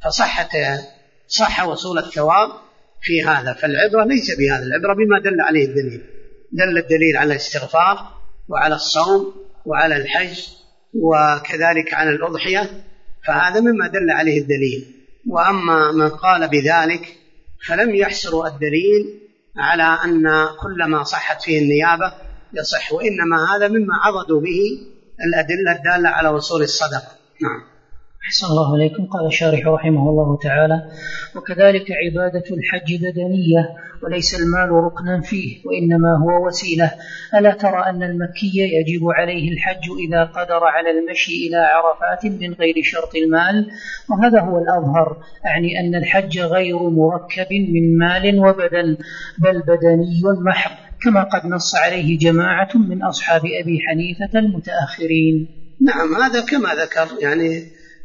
صح وصول الثواب في هذا. فالعبرة ليس بهذا، العبرة بما دل عليه الدليل. دل الدليل على الاستغفار وعلى الصوم وعلى الحج وكذلك على الأضحية، فهذا مما دل عليه الدليل. وأما من قال بذلك فلم يحصروا الدليل على أن كل ما صحت فيه النيابة يصح، وإنما هذا مما عضدوا به الأدلة الدالة على وصول الصدقة. نعم. أحسن الله عليكم. قال الشارح رحمه الله تعالى: وكذلك عبادة الحج بدنية وليس المال ركنا فيه وإنما هو وسيلة. ألا ترى أن المكي يجب عليه الحج إذا قدر على المشي إلى عرفات من غير شرط المال؟ وهذا هو الأظهر، أعني أن الحج غير مركب من مال وبدن، بل بدني محض، كما قد نص عليه جماعة من أصحاب أبي حنيفة المتأخرين. نعم، هذا كما ذكر يعني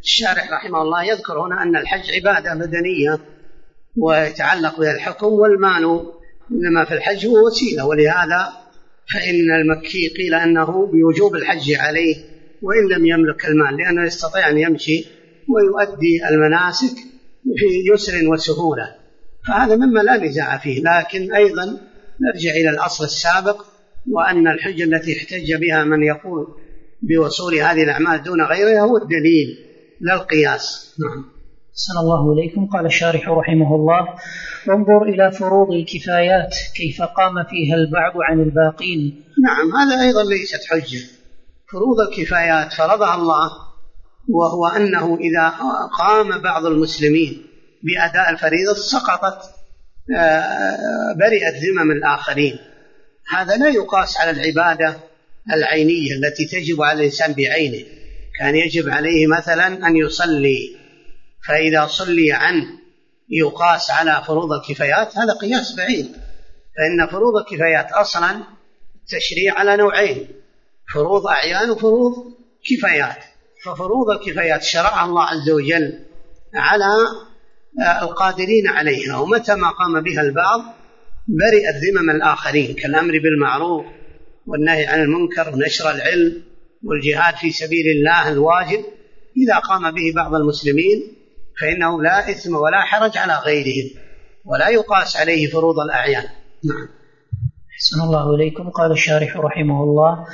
الشارح رحمه الله يذكر هنا أن الحج عبادة بدنية ويتعلق بها الحكم، والمال إنما في الحج هو وسيلة، ولهذا فإن المكي قيل أنه بوجوب الحج عليه وإن لم يملك المال، لأنه يستطيع أن يمشي ويؤدي المناسك في يسر وسهولة، فهذا مما لا نزاع فيه. لكن أيضا نرجع إلى الأصل السابق، وأن الحجة التي احتج بها من يقول بوصول هذه الأعمال دون غيرها هو الدليل لا القياس. نعم. أحسن الله إليكم. قال الشارح رحمه الله: وانظر إلى فروض الكفايات كيف قام فيها البعض عن الباقين. نعم، هذا أيضا ليست حجة. فروض الكفايات فرضها الله، وهو أنه إذا قام بعض المسلمين بأداء الفريضة سقطت برئت ذمم الآخرين. هذا لا يقاس على العبادة العينية التي تجب على الإنسان بعينه. كان يجب عليه مثلا أن يصلي، فإذا صلي عنه يقاس على فروض الكفايات، هذا قياس بعيد. فإن فروض الكفايات أصلا التشريع على نوعين: فروض أعيان وفروض كفايات. ففروض الكفايات شرعها الله عز وجل على القادرين عليها، ومتى ما قام بها البعض برئت ذمم الآخرين، كالأمر بالمعروف والنهي عن المنكر ونشر العلم والجهاد في سبيل الله الواجب. إذا قام به بعض المسلمين فإنه لا إثم ولا حرج على غيرهم، ولا يقاس عليه فروض الأعيان. نعم. أحسن الله إليكم. قال الشارح رحمه الله: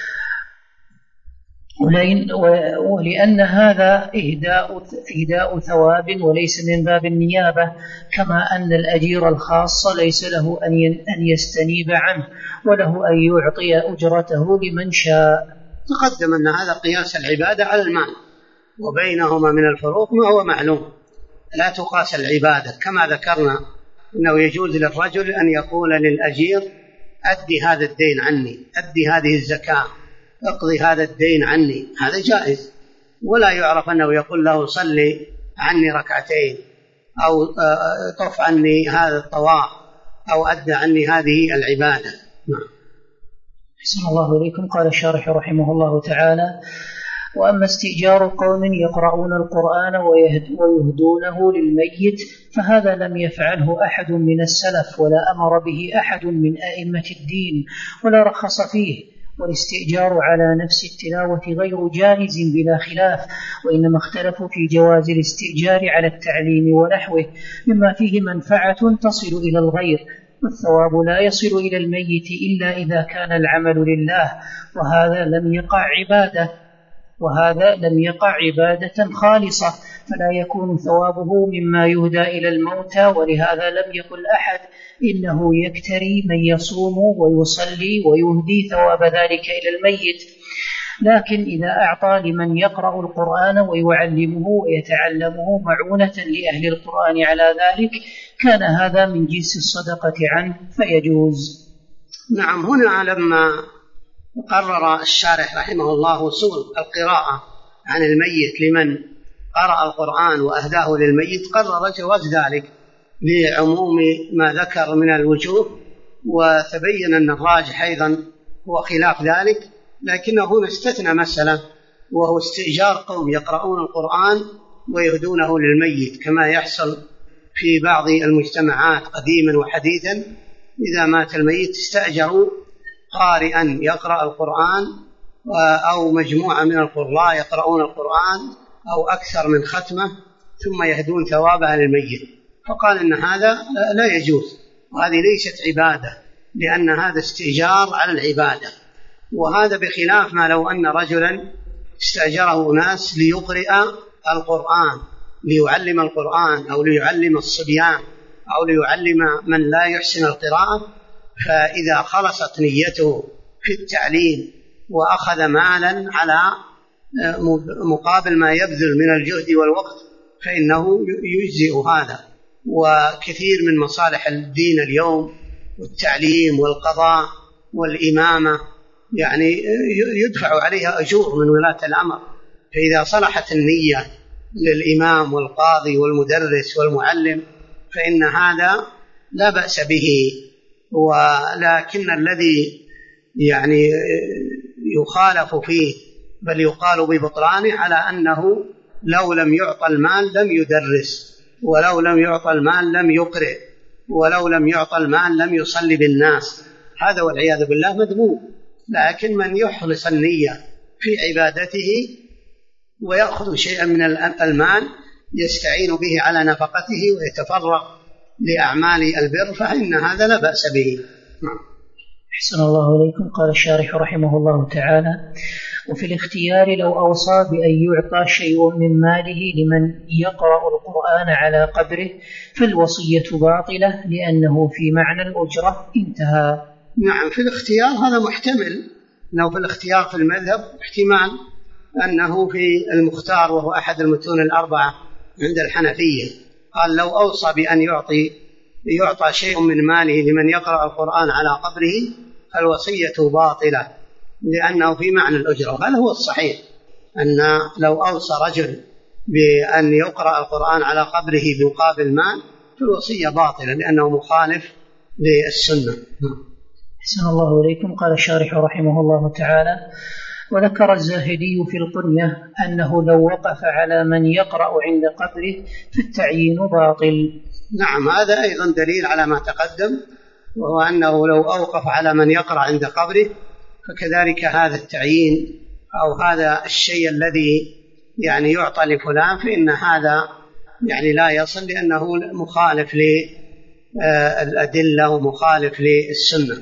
ولأن هذا إهداء ثواب وليس من باب النيابة، كما أن الأجير الخاص ليس له أن يستنيب عنه، وله أن يعطي أجرته لمن شاء. تقدم أن هذا قياس العبادة على المال، وبينهما من الفروق ما هو معلوم. لا تقاس العبادة، كما ذكرنا أنه يجوز للرجل أن يقول للأجير: أدي هذا الدين عني، أدي هذه الزكاة، اقضي هذا الدين عني، هذا جائز. ولا يعرف أنه يقول له: صلي عني ركعتين، أو طف عني هذا الطواف، أو أدى عني هذه العبادة. نعم. أحسن الله إليكم. قال الشارح رحمه الله تعالى: وأما استئجار قوم يقرؤون القرآن ويهدونه للميت فهذا لم يفعله أحد من السلف، ولا أمر به أحد من أئمة الدين، ولا رخص فيه. والاستئجار على نفس التلاوة غير جائز بلا خلاف، وإنما اختلفوا في جواز الاستئجار على التعليم ونحوه مما فيه منفعة تصل إلى الغير، والثواب لا يصل إلى الميت إلا إذا كان العمل لله، وهذا لم يقع عبادة خالصة، فلا يكون ثوابه مما يهدى إلى الموتى. ولهذا لم يقل أحد إنه يكتري من يصوم ويصلي ويهدي ثواب ذلك إلى الميت، لكن إذا أعطى لمن يقرأ القرآن ويعلمه ويتعلمه معونة لأهل القرآن على ذلك كان هذا من جنس الصدقة عنه فيجوز. نعم. هنا لما قرر الشارح رحمه الله وصول القراءة عن الميت لمن قرأ القرآن وأهداه للميت، قرر جواز ذلك لعموم ما ذكر من الوجوه، وتبين أن الراجح أيضا هو خلاف ذلك، لكنه هنا استثنى مسألة، وهو استئجار قوم يقرؤون القرآن ويهدونه للميت، كما يحصل في بعض المجتمعات قديما وحديثا. إذا مات الميت استأجروا قارئا يقرأ القرآن، أو مجموعة من القراء يقرؤون القرآن، أو أكثر من ختمة، ثم يهدون ثوابها للميت. فقال إن هذا لا يجوز، وهذه ليست عبادة، لأن هذا استئجار على العبادة. وهذا بخلاف ما لو أن رجلا استأجره ناس ليقرئ القرآن، ليعلم القرآن، أو ليعلم الصبيان، أو ليعلم من لا يحسن القراءة، فإذا خلصت نيته في التعليم وأخذ مالا على مقابل ما يبذل من الجهد والوقت فإنه يجزئ هذا. وكثير من مصالح الدين اليوم والتعليم والقضاء والإمامة يعني يدفع عليها أجور من ولاة الأمر، فإذا صلحت النية للإمام والقاضي والمدرس والمعلم فإن هذا لا بأس به. ولكن الذي يعني يخالف فيه بل يقال ببطلانه على أنه لو لم يعطى المال لم يدرس، ولو لم يعطى المال لم يقرئ، ولو لم يعطى المال لم يصلي بالناس. هذا والعياذ بالله مذموم. لكن من يخلص النية في عبادته ويأخذ شيئا من المال يستعين به على نفقته ويتفرغ لأعمال البر فإن هذا لا بأس به. أحسن الله إليكم. قال الشارح رحمه الله تعالى: وفي الاختيار لو أوصى بأن يعطى شيء من ماله لمن يقرأ القرآن على قبره فالوصية باطلة لأنه في معنى الأجرة. انتهى. نعم، في الاختيار هذا محتمل، أنه في الاختيار في المذهب احتمال أنه في المختار وهو أحد المتون الأربعة عند الحنفية، قال لو أوصى بأن يعطى شيء من ماله لمن يقرأ القرآن على قبره فالوصية باطلة لأنه في معنى الأجرة. وهذا هو الصحيح، أن لو أوصى رجل بأن يقرأ القرآن على قبره بمقابل مال فالوصية باطلة لأنه مخالف للسنة. أحسن الله إليكم. قال الشارح رحمه الله تعالى: وذكر الزاهدي في القنية أنه لو وقف على من يقرأ عند قبره فالتعيين باطل. نعم، هذا أيضا دليل على ما تقدم، وهو أنه لو أوقف على من يقرأ عند قبره فكذلك هذا التعيين أو هذا الشيء الذي يعني يعطى لفلان فإن هذا يعني لا يصل لأنه مخالف للأدلة ومخالف للسنة.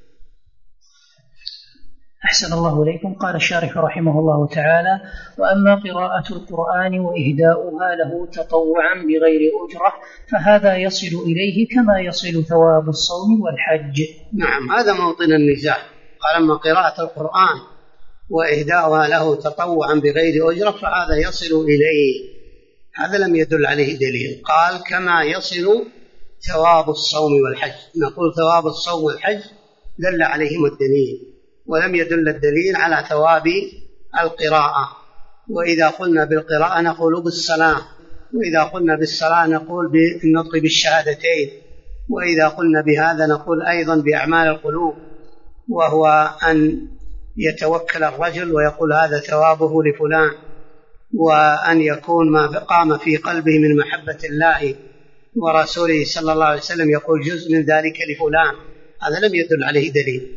أحسن الله إليكم. قال الشارح رحمه الله تعالى: وأما قراءة القرآن وإهداؤها له تطوعا بغير أجرة فهذا يصل إليه كما يصل ثواب الصوم والحج. نعم، هذا موطن النزاع. قال أما قراءة القرآن وإهداؤها له تطوعا بغير أجرة فهذا يصل إليه، هذا لم يدل عليه دليل. قال كما يصل ثواب الصوم والحج، نقول ثواب الصوم والحج دل عليهم الدليل، ولم يدل الدليل على ثواب القراءة. وإذا قلنا بالقراءة نقول بالصلاة، وإذا قلنا بالصلاة نقول بالنطق بالشهادتين، وإذا قلنا بهذا نقول أيضا بأعمال القلوب، وهو أن يتوكل الرجل ويقول هذا ثوابه لفلان، وأن يكون ما قام في قلبه من محبة الله ورسوله صلى الله عليه وسلم يقول جزء من ذلك لفلان، هذا لم يدل عليه دليل.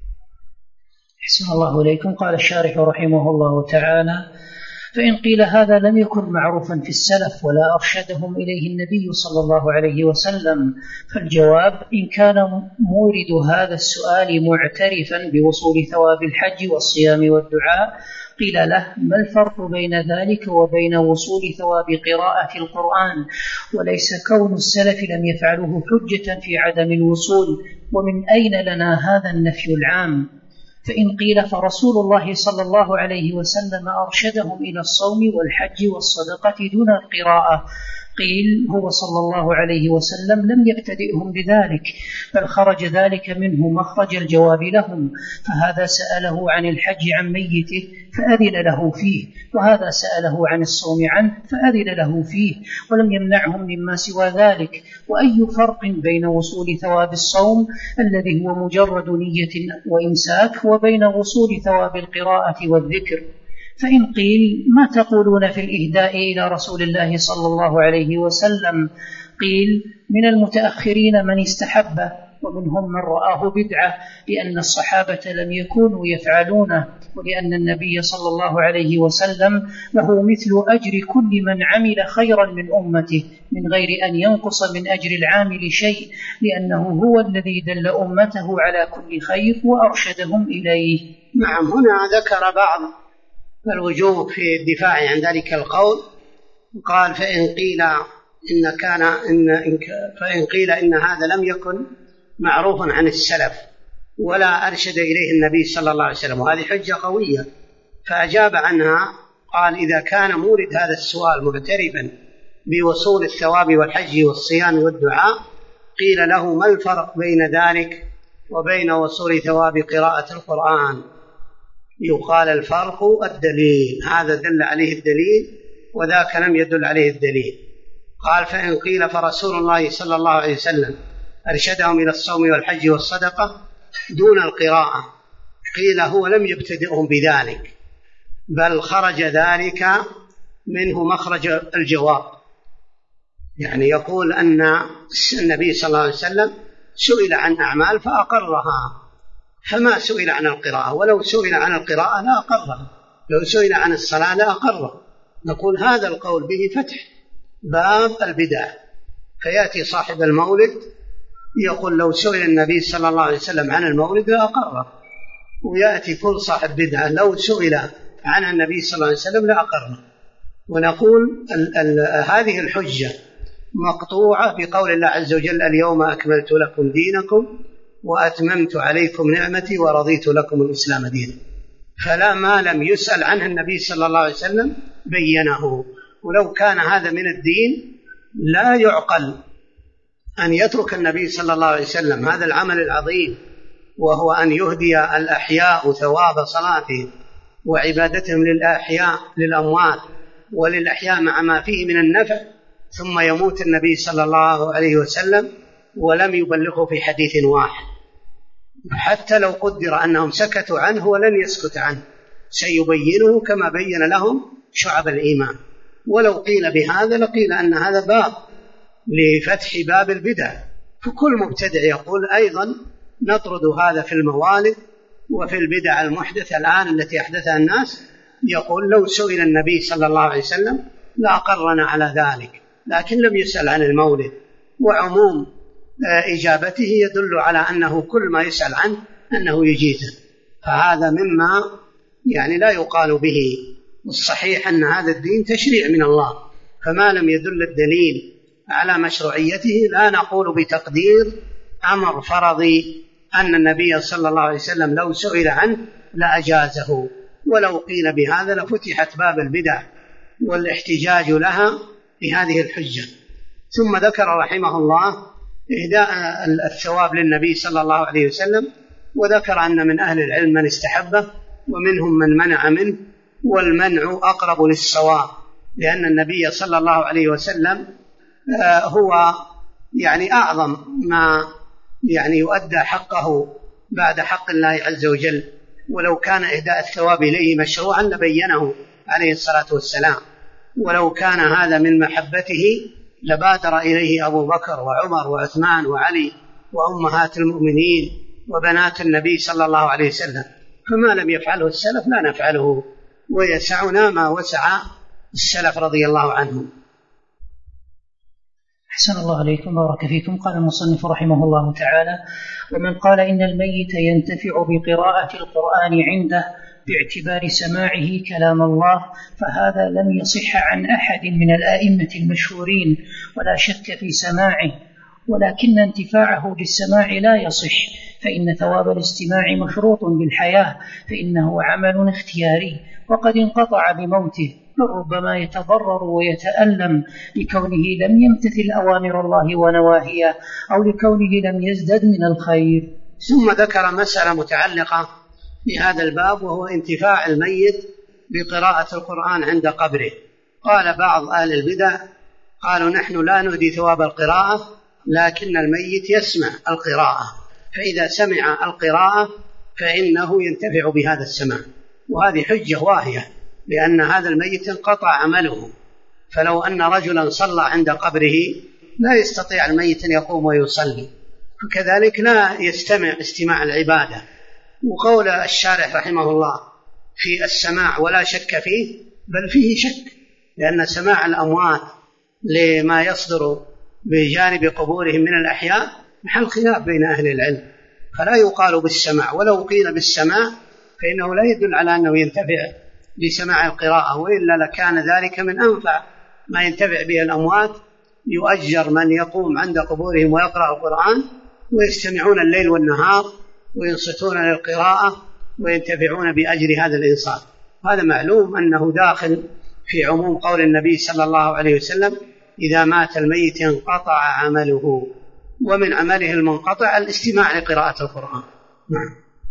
أحسن الله إليكم. قال الشارح رحمه الله تعالى: فإن قيل هذا لم يكن معروفا في السلف ولا أرشدهم إليه النبي صلى الله عليه وسلم، فالجواب: إن كان مورد هذا السؤال معترفا بوصول ثواب الحج والصيام والدعاء قيل له: ما الفرق بين ذلك وبين وصول ثواب قراءة القرآن؟ وليس كون السلف لم يفعلوه حجة في عدم الوصول، ومن أين لنا هذا النفي العام؟ فإن قيل فرسول الله صلى الله عليه وسلم أرشدهم إلى الصوم والحج والصدقة دون القراءة، قيل هو صلى الله عليه وسلم لم يبتدئهم بذلك، بل خرج ذلك منه مخرج الجواب لهم، فهذا سأله عن الحج عن ميته فأذن له فيه، وهذا سأله عن الصوم عنه فأذن له فيه، ولم يمنعهم مما سوى ذلك. وأي فرق بين وصول ثواب الصوم الذي هو مجرد نية وإمساك وبين وصول ثواب القراءة والذكر؟ فإن قيل ما تقولون في الإهداء إلى رسول الله صلى الله عليه وسلم؟ قيل من المتأخرين من استحبه، ومنهم من رآه بدعة، لأن الصحابة لم يكونوا يفعلونه، ولأن النبي صلى الله عليه وسلم له مثل أجر كل من عمل خيرا من أمته من غير أن ينقص من أجر العامل شيء، لأنه هو الذي دل أمته على كل خير وأرشدهم إليه. نعم، هنا ذكر بعض الوجوه في الدفاع عن ذلك القول. قال فإن قيل إن هذا لم يكن معروفا عن السلف ولا أرشد إليه النبي صلى الله عليه وسلم، وهذه حجة قوية، فأجاب عنها. قال إذا كان مورد هذا السؤال معترفا بوصول الثواب والحج والصيام والدعاء قيل له ما الفرق بين ذلك وبين وصول ثواب قراءة القرآن؟ يقال الفرق الدليل، هذا دل عليه الدليل وذاك لم يدل عليه الدليل. قال فإن قيل فرسول الله صلى الله عليه وسلم أرشدهم إلى الصوم والحج والصدقة دون القراءة، قيل هو لم يبتدئهم بذلك، بل خرج ذلك منه مخرج الجواب، يعني يقول أن النبي صلى الله عليه وسلم سئل عن أعمال فأقرها، فما سئل عن القراءة، ولو سئل عن القراءة لا أقرها، لو سئل عن الصلاة لا أقرها. نقول هذا القول به فتح باب البدع، فيأتي صاحب المولد يقول لو سئل النبي صلى الله عليه وسلم عن المولد لا أقره، ويأتي كل صاحب بدعة لو سئل عن النبي صلى الله عليه وسلم لا أقره. ونقول هذه الحجة مقطوعة بقول الله عز وجل اليوم أكملت لكم دينكم وأتممت عليكم نعمتي ورضيت لكم الإسلام دينا، فلا ما لم يسأل عنه النبي صلى الله عليه وسلم بينه. ولو كان هذا من الدين لا يعقل أن يترك النبي صلى الله عليه وسلم هذا العمل العظيم، وهو أن يهدي الأحياء ثواب صلاتهم وعبادتهم للأحياء للأموات وللأحياء مع ما فيه من النفع، ثم يموت النبي صلى الله عليه وسلم ولم يبلغه في حديث واحد، حتى لو قدر أنهم سكتوا عنه ولن يسكت عنه سيبينه كما بين لهم شعب الإيمان. ولو قيل بهذا لقيل أن هذا باب لفتح باب البدع، فكل مبتدع يقول أيضا نطرد هذا في الموالد وفي البدع المحدثة الآن التي أحدثها الناس، يقول لو سئل النبي صلى الله عليه وسلم لأقرنا على ذلك، لكن لم يسأل عن المولد، وعموم إجابته يدل على أنه كل ما يسأل عنه أنه يجيزه، فهذا مما يعني لا يقال به. والصحيح أن هذا الدين تشريع من الله، فما لم يدل الدليل على مشروعيته لا نقول بتقدير أمر فرضي أن النبي صلى الله عليه وسلم لو سئل عنه لأجازه، ولو قيل بهذا لفتحت باب البدع والاحتجاج لها بهذه الحجة. ثم ذكر رحمه الله إهداء الثواب للنبي صلى الله عليه وسلم، وذكر أن من أهل العلم من استحبه ومنهم من منع منه، والمنع أقرب للصواب، لأن النبي صلى الله عليه وسلم هو يعني أعظم ما يعني يؤدى حقه بعد حق الله عز وجل، ولو كان إهداء الثواب إليه مشروعا لبينه عليه الصلاة والسلام، ولو كان هذا من محبته لبادر إليه أبو بكر وعمر وعثمان وعلي وأمهات المؤمنين وبنات النبي صلى الله عليه وسلم، فما لم يفعله السلف لا نفعله، ويسعنا ما وسع السلف رضي الله عنهم. أحسن الله عليكم بارك فيكم. قال المصنف رحمه الله تعالى: ومن قال إن الميت ينتفع بقراءة القرآن عنده باعتبار سماعه كلام الله، فهذا لم يصح عن أحد من الآئمة المشهورين ولا شك في سماعه، ولكن انتفاعه بالسماع لا يصح، فإن ثواب الاستماع مشروط بالحياة، فإنه عمل اختياري وقد انقطع بموته، فربما يتضرر ويتألم لكونه لم يمتثل أوامر الله ونواهيه، أو لكونه لم يزدد من الخير. ثم ذكر مسألة متعلقة بهذا الباب، وهو انتفاع الميت بقراءة القرآن عند قبره. قال بعض أهل البدع قالوا نحن لا نهدي ثواب القراءة، لكن الميت يسمع القراءة، فإذا سمع القراءة فإنه ينتفع بهذا السماع، وهذه حجة واهية، لأن هذا الميت انقطع عمله، فلو أن رجلا صلى عند قبره لا يستطيع الميت أن يقوم ويصلي، فكذلك لا يستمع استماع العبادة. وقول الشارح رحمه الله في السماع ولا شك فيه، بل فيه شك، لأن سماع الأموات لما يصدر بجانب قبورهم من الأحياء محل خلاف بين أهل العلم، فلا يقال بالسماع، ولو قيل بالسماع فإنه لا يدل على أنه ينتفع بسماع القراءة، وإلا لكان ذلك من أنفع ما ينتفع به الأموات. يؤجر من يقوم عند قبورهم ويقرأ القرآن ويستمعون الليل والنهار وينصتون للقراءة وينتفعون بأجر هذا الإنصات. هذا معلوم أنه داخل في عموم قول النبي صلى الله عليه وسلم: إذا مات الميت انقطع عمله، ومن عمله المنقطع الاستماع لقراءة القرآن. نعم.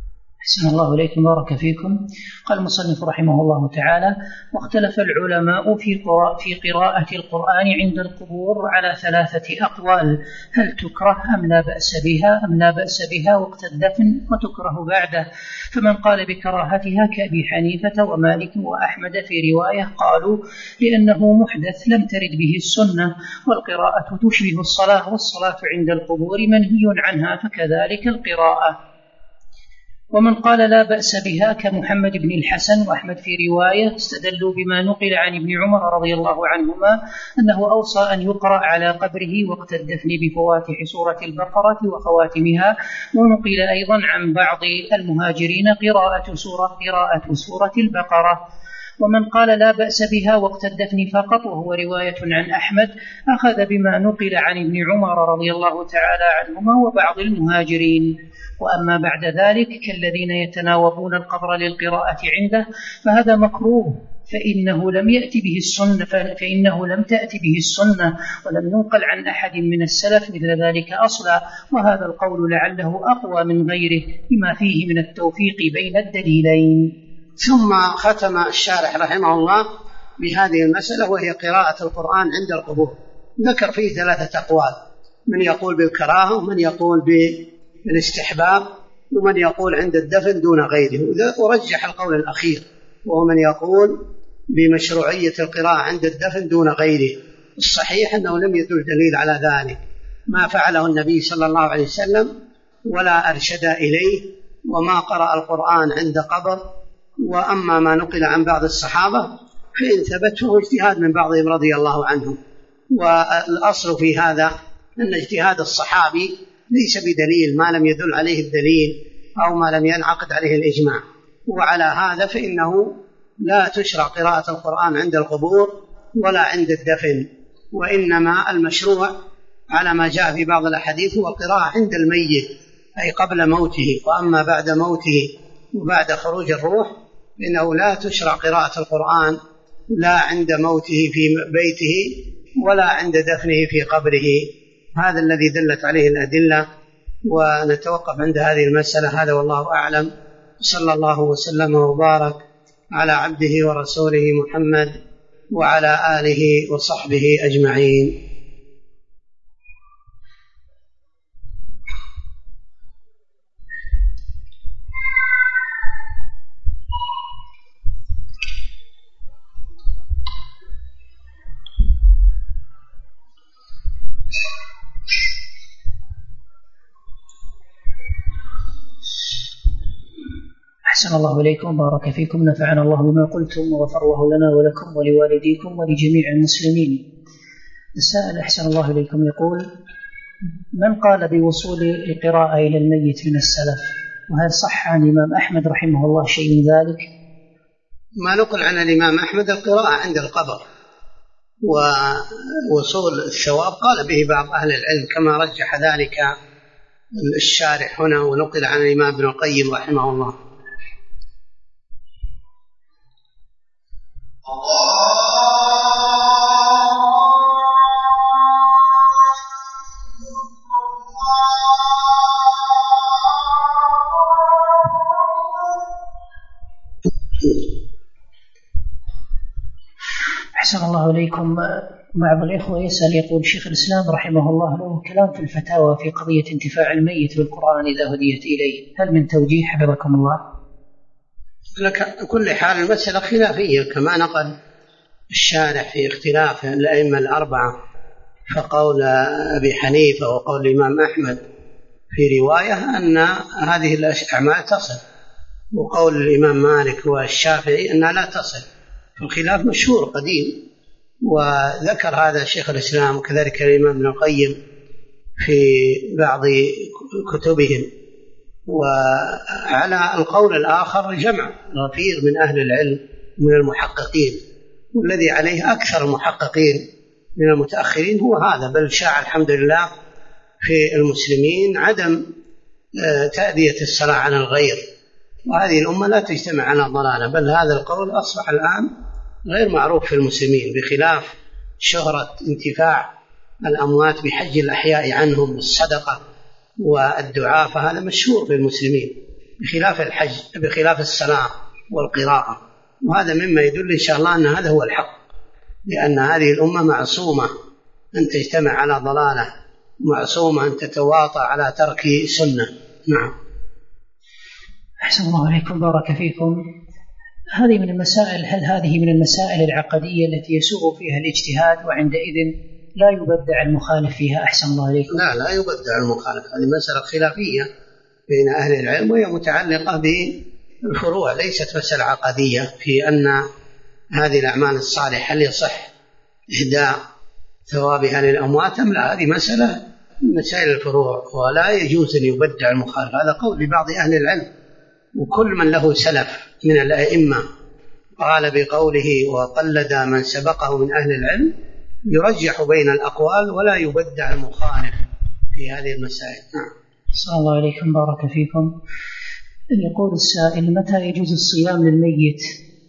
أحسن الله إليكم بارك فيكم. قال المصنف رحمه الله تعالى: واختلف العلماء في قراءة القرآن عند القبور على 3 أقوال: هل تكره أم لا بأس بها وقت الدفن وتكره بعده. فمن قال بكراهتها كأبي حنيفة ومالك وأحمد في رواية قالوا لأنه محدث لم ترد به السنة، والقراءة تشبه الصلاة، والصلاة عند القبور منهي عنها فكذلك القراءة. ومن قال لا بأس بها كمحمد بن الحسن وأحمد في رواية استدلوا بما نقل عن ابن عمر رضي الله عنهما أنه أوصى أن يقرأ على قبره وقت الدفن بفواتح سورة البقرة وخواتمها. ونقل أيضا عن بعض المهاجرين قراءة سورة البقرة. ومن قال لا بأس بها وقت الدفن فقط وهو رواية عن أحمد أخذ بما نقل عن ابن عمر رضي الله تعالى عنهما وبعض المهاجرين. وأما بعد ذلك كالذين يتناوبون القبر للقراءة عنده فهذا مكروه، فإنه لم تأتي به السنة ولم ينقل عن أحد من السلف مثل ذلك أصلا، وهذا القول لعله أقوى من غيره بما فيه من التوفيق بين الدليلين. ثم ختم الشارح رحمه الله بهذه المسألة وهي قراءة القرآن عند القبور. ذكر فيه 3 أقوال: من يقول بالكراهة، ومن يقول بالاستحباب، ومن يقول عند الدفن دون غيره. ورجح القول الأخير وهو من يقول بمشروعية القراءة عند الدفن دون غيره. الصحيح أنه لم يدل دليل على ذلك، ما فعله النبي صلى الله عليه وسلم ولا أرشد إليه، وما قرأ القرآن عند قبر. وأما ما نقل عن بعض الصحابة فإن ثبت فهو اجتهاد من بعضهم رضي الله عنهم. والأصل في هذا أن اجتهاد الصحابي ليس بدليل ما لم يدل عليه الدليل أو ما لم ينعقد عليه الإجماع. وعلى هذا فإنه لا تشرع قراءة القرآن عند القبور ولا عند الدفن، وإنما المشروع على ما جاء في بعض الأحاديث هو القراءة عند الميت أي قبل موته. وأما بعد موته وبعد خروج الروح إنه لا تشرع قراءة القرآن لا عند موته في بيته ولا عند دفنه في قبره. هذا الذي دلت عليه الأدلة. ونتوقف عند هذه المسألة. هذا والله أعلم. صلى الله وسلم وبارك على عبده ورسوله محمد وعلى آله وصحبه أجمعين. أحسن الله إليكم بارك فيكم، نفعنا الله بما قلتم وغفر الله لنا ولكم ولوالديكم ولجميع المسلمين. السائل أحسن الله إليكم يقول: من قال بوصول القراءة إلى الميت من السلف، وهل صح عن الإمام أحمد رحمه الله شيء من ذلك؟ ما نقل عن الإمام أحمد القراءة عند القبر ووصول الثواب قال به بعض أهل العلم كما رجح ذلك الشارح هنا، ونقل عن الإمام ابن القيم رحمه الله. أحسن الله إليكم. بعض الإخوة يسأل يقول: شيخ الإسلام رحمه الله له كلام في الفتاوى في قضية انتفاع الميت بالقرآن إذا هديت إليه، هل من توجيه حفظكم الله؟ لك كل حال المسألة خلافية كما نقل الشارح في اختلاف الأئمة الأربعة، فقول أبي حنيفة وقول الإمام أحمد في رواية أن هذه الأعمال تصل، وقول الإمام مالك والشافعي أنها لا تصل. فالخلاف مشهور قديم، وذكر هذا شيخ الإسلام وكذلك الإمام ابن القيم في بعض كتبهم. وعلى القول الآخر جمع غفير من أهل العلم من المحققين، والذي عليه أكثر المحققين من المتأخرين هو هذا، بل شاع الحمد لله في المسلمين عدم تأدية الصلاة على الغير، وهذه الأمة لا تجتمع على ضلالة، بل هذا القول أصبح الآن غير معروف في المسلمين، بخلاف شهرة انتفاع الأموات بحج الأحياء عنهم والصدقة والدعاء، فهذا مشهور في المسلمين. بخلاف الحج، بخلاف الصلاة والقراءة. وهذا مما يدل إن شاء الله أن هذا هو الحق، لأن هذه الأمة معصومة أن تجتمع على ضلالة، معصومة أن تتواطى على ترك سنة. نعم. أحسن الله عليكم، بارك فيكم. هذه من المسائل، هل هذه من المسائل العقدية التي يسوغ فيها الاجتهاد وعندئذ لا يبدع المخالف فيها؟ أحسن الله عليكم. لا يبدع المخالف، هذه مسألة خلافية بين أهل العلم، وهي متعلقة بالفروع، ليست مسألة عقدية في أن هذه الأعمال الصالحة هل يصح إهداء ثوابها للأموات أم لا. هذه مسألة من مسائل الفروع، ولا يجوز أن يبدع المخالف. هذا قول لبعض أهل العلم، وكل من له سلف من الأئمة قال بقوله وقلد من سبقه من أهل العلم، يرجح بين الأقوال ولا يبدع المخالف في هذه المسائل. صلى الله عليكم، بارك فيكم. يقول السائل: متى يجوز الصيام للميت؟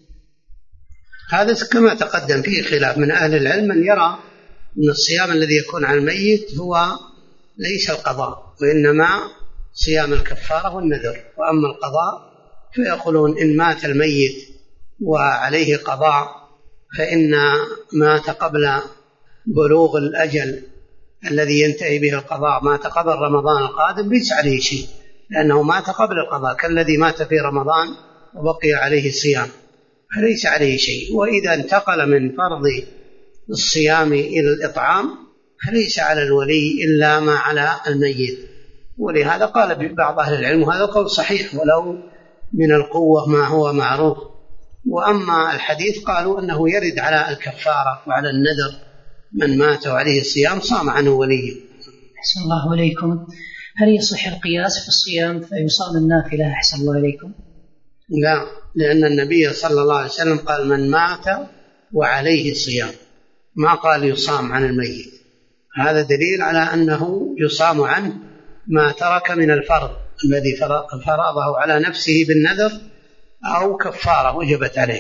هذا كما تقدم فيه خلاف من أهل العلم، من يرى أن الصيام الذي يكون على الميت هو ليس القضاء، وإنما صيام الكفارة والنذر. وأما القضاء فيقولون إن مات الميت وعليه قضاء فإن مات قبل بلوغ الأجل الذي ينتهي به القضاء، مات قبل رمضان القادم، ليس عليه شيء، لأنه مات قبل القضاء، كالذي مات في رمضان وبقي عليه صيام، فليس عليه شيء. وإذا انتقل من فرض الصيام إلى الإطعام فليس على الولي إلا ما على الميت. ولهذا قال بعض أهل العلم، وهذا قول صحيح ولو من القوة ما هو معروف. وأما الحديث قالوا أنه يرد على الكفارة وعلى النذر، من مات وعليه الصيام صام عنه وليه. أحسن الله عليكم. هل يصح القياس في الصيام فيصام النافلة؟ أحسن الله عليكم. لا، لأن النبي صلى الله عليه وسلم قال من مات وعليه صيام، ما قال يصام عن الميت. هذا دليل على أنه يصام عنه ما ترك من الفرض الذي فرضه على نفسه بالنذر أو كفارة وجبت عليه.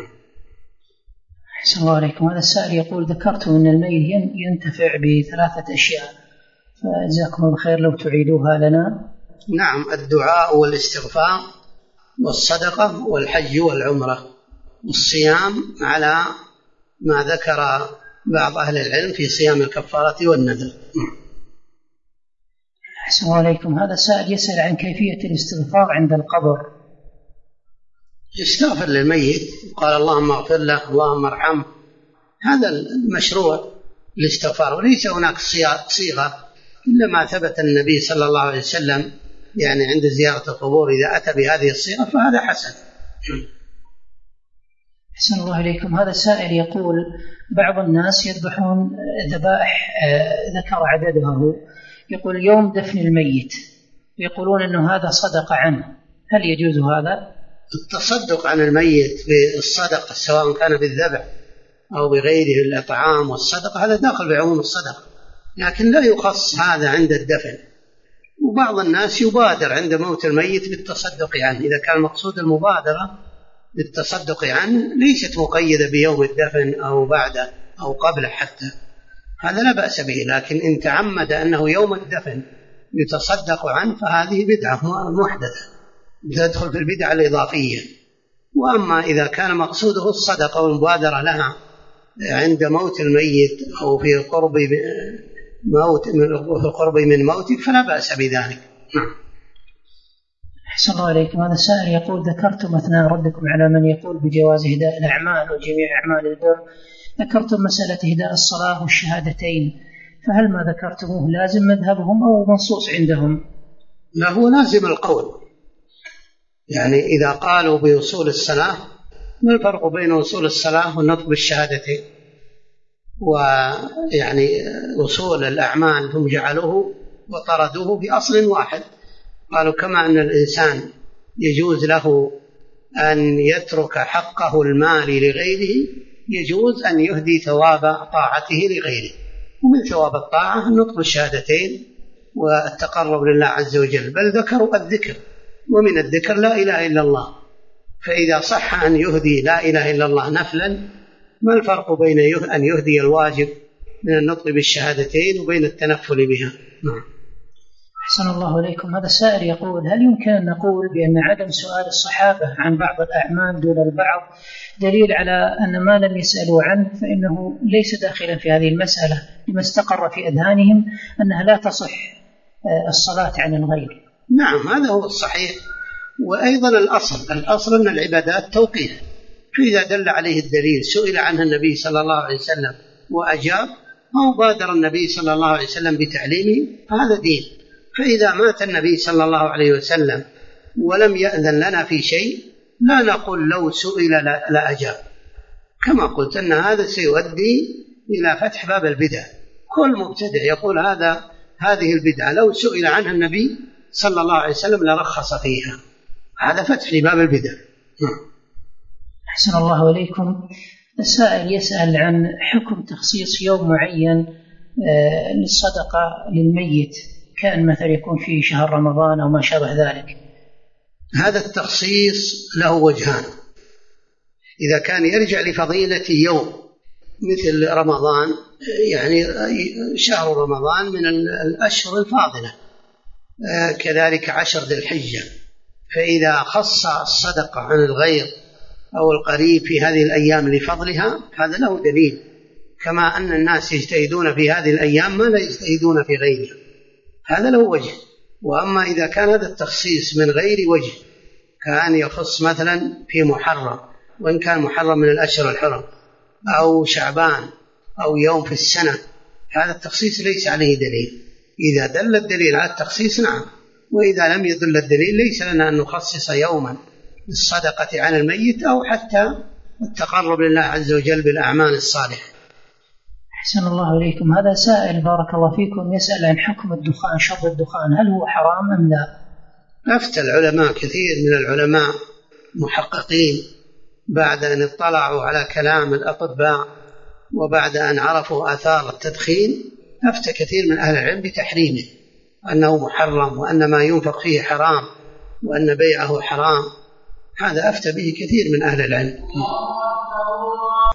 أحسن الله عليكم. هذا السائل يقول: ذكرت أن الميت ينتفع بثلاثة أشياء، فجزاكم الله خير لو تعيدوها لنا. نعم، الدعاء والاستغفار والصدقة والحج والعمرة والصيام، على ما ذكر بعض أهل العلم في صيام الكفارة والنذر. أحسن الله عليكم. هذا سائل يسأل عن كيفية الاستغفار عند القبر. يستغفر للميت، قال اللهم اغفر له، اللهم ارحمه، هذا المشروع الاستغفار، وليس هناك صيغة إلا ما ثبت النبي صلى الله عليه وسلم، يعني عند زيارة القبور إذا أتى بهذه الصيغة فهذا حسن. أحسن الله عليكم. هذا السائل يقول: بعض الناس يذبحون ذبائح ذكر عددها، يقول يوم دفن الميت، يقولون أنه هذا صدقة عنه، هل يجوز هذا؟ التصدق عن الميت بالصدقة سواء كان بالذبح أو بغيره الإطعام والصدقة، هذا داخل بعموم الصدقة، لكن لا يخص هذا عند الدفن. وبعض الناس يبادر عند موت الميت بالتصدق عنه، إذا كان المقصود المبادرة بالتصدق عنه ليست مقيدة بيوم الدفن أو بعده أو قبله حتى، هذا لا بأس به. لكن إن تعمد أنه يوم الدفن يتصدق عنه فهذه بدعة محدثة تدخل في البدعة الإضافية. وأما إذا كان مقصوده الصدقة والمبادرة لها عند موت الميت أو في قرب من موته فلا بأس بذلك. نعم. أحسن الله عليكم. هذا السائل يقول: ذكرتم أثناء ردكم على من يقول بجواز إهداء الأعمال وجميع أعمال البر، ذكرتم مسألة إهداء الصلاة والشهادتين، فهل ما ذكرتموه لازم مذهبهم أو منصوص عندهم؟ لا، هو لازم القول. يعني إذا قالوا بوصول الصلاة، ما الفرق بين وصول الصلاة والنطق بالشهادتين؟ ويعني وصول الأعمال هم جعلوه وطردوه بأصل واحد، قالوا كما أن الإنسان يجوز له أن يترك حقه المالي لغيره، يجوز أن يهدي ثواب طاعته لغيره، ومن ثواب الطاعة النطق بالشهادتين والتقرب لله عز وجل، بل ذكروا الذكر، ومن الذكر لا إله إلا الله. فإذا صح أن يهدي لا إله إلا الله نفلا، ما الفرق بين أن يهدي الواجب من النطق بالشهادتين وبين التنفل بها؟ نعم. أحسن الله إليكم. هذا السائل يقول: هل يمكن أن نقول بأن عدم سؤال الصحابة عن بعض الأعمال دون البعض دليل على أن ما لم يسألوا عنه فإنه ليس داخلا في هذه المسألة، لما استقر في أذهانهم أنها لا تصح الصلاة عن الغير؟ نعم، هذا هو الصحيح. وأيضا الأصل أن العبادات توقيف، فإذا دل عليه الدليل سئل عنها النبي صلى الله عليه وسلم وأجاب، أو بادر النبي صلى الله عليه وسلم بتعليمه، هذا دين. فإذا مات النبي صلى الله عليه وسلم ولم يأذن لنا في شيء، لا نقول لو سئل لا أجاب، كما قلت أن هذا سيؤدي إلى فتح باب البدع. كل مبتدع يقول هذه البدعة لو سئل عنها النبي صلى الله عليه وسلم لرخص فيها، هذا فتح لباب البدع. أحسن الله إليكم. السائل يسأل عن حكم تخصيص يوم معين للصدقة للميت، كان مثلا يكون في شهر رمضان أو ما شابه ذلك. هذا التخصيص له وجهان: إذا كان يرجع لفضيلة يوم مثل رمضان، يعني شهر رمضان من الأشهر الفاضلة، كذلك 10 ذي الحجة، فإذا خص الصدقة عن الغير أو القريب في هذه الأيام لفضلها، هذا له دليل، كما أن الناس يجتهدون في هذه الأيام ما لا يجتهدون في غيرها، هذا له وجه. وأما إذا كان هذا التخصيص من غير وجه، كان يخص مثلا في محرم، وإن كان محرم من الأشهر الحرم، أو شعبان، أو يوم في السنة، هذا التخصيص ليس عليه دليل. إذا دل الدليل على التخصيص نعم، وإذا لم يدل الدليل ليس لنا أن نخصص يوما للصدقة عن الميت، أو حتى التقرب لله عز وجل بالأعمال الصالحة. أحسن الله إليكم. هذا سائل بارك الله فيكم يسأل عن حكم الدخان، شرب الدخان، هل هو حرام أم لا؟ أفتى العلماء، كثير من العلماء محققين بعد أن اطلعوا على كلام الأطباء وبعد أن عرفوا آثار التدخين، أفتى كثير من أهل العلم بتحريمه، أنه محرم، وأن ما ينفق فيه حرام، وأن بيعه حرام. هذا أفتى به كثير من أهل العلم.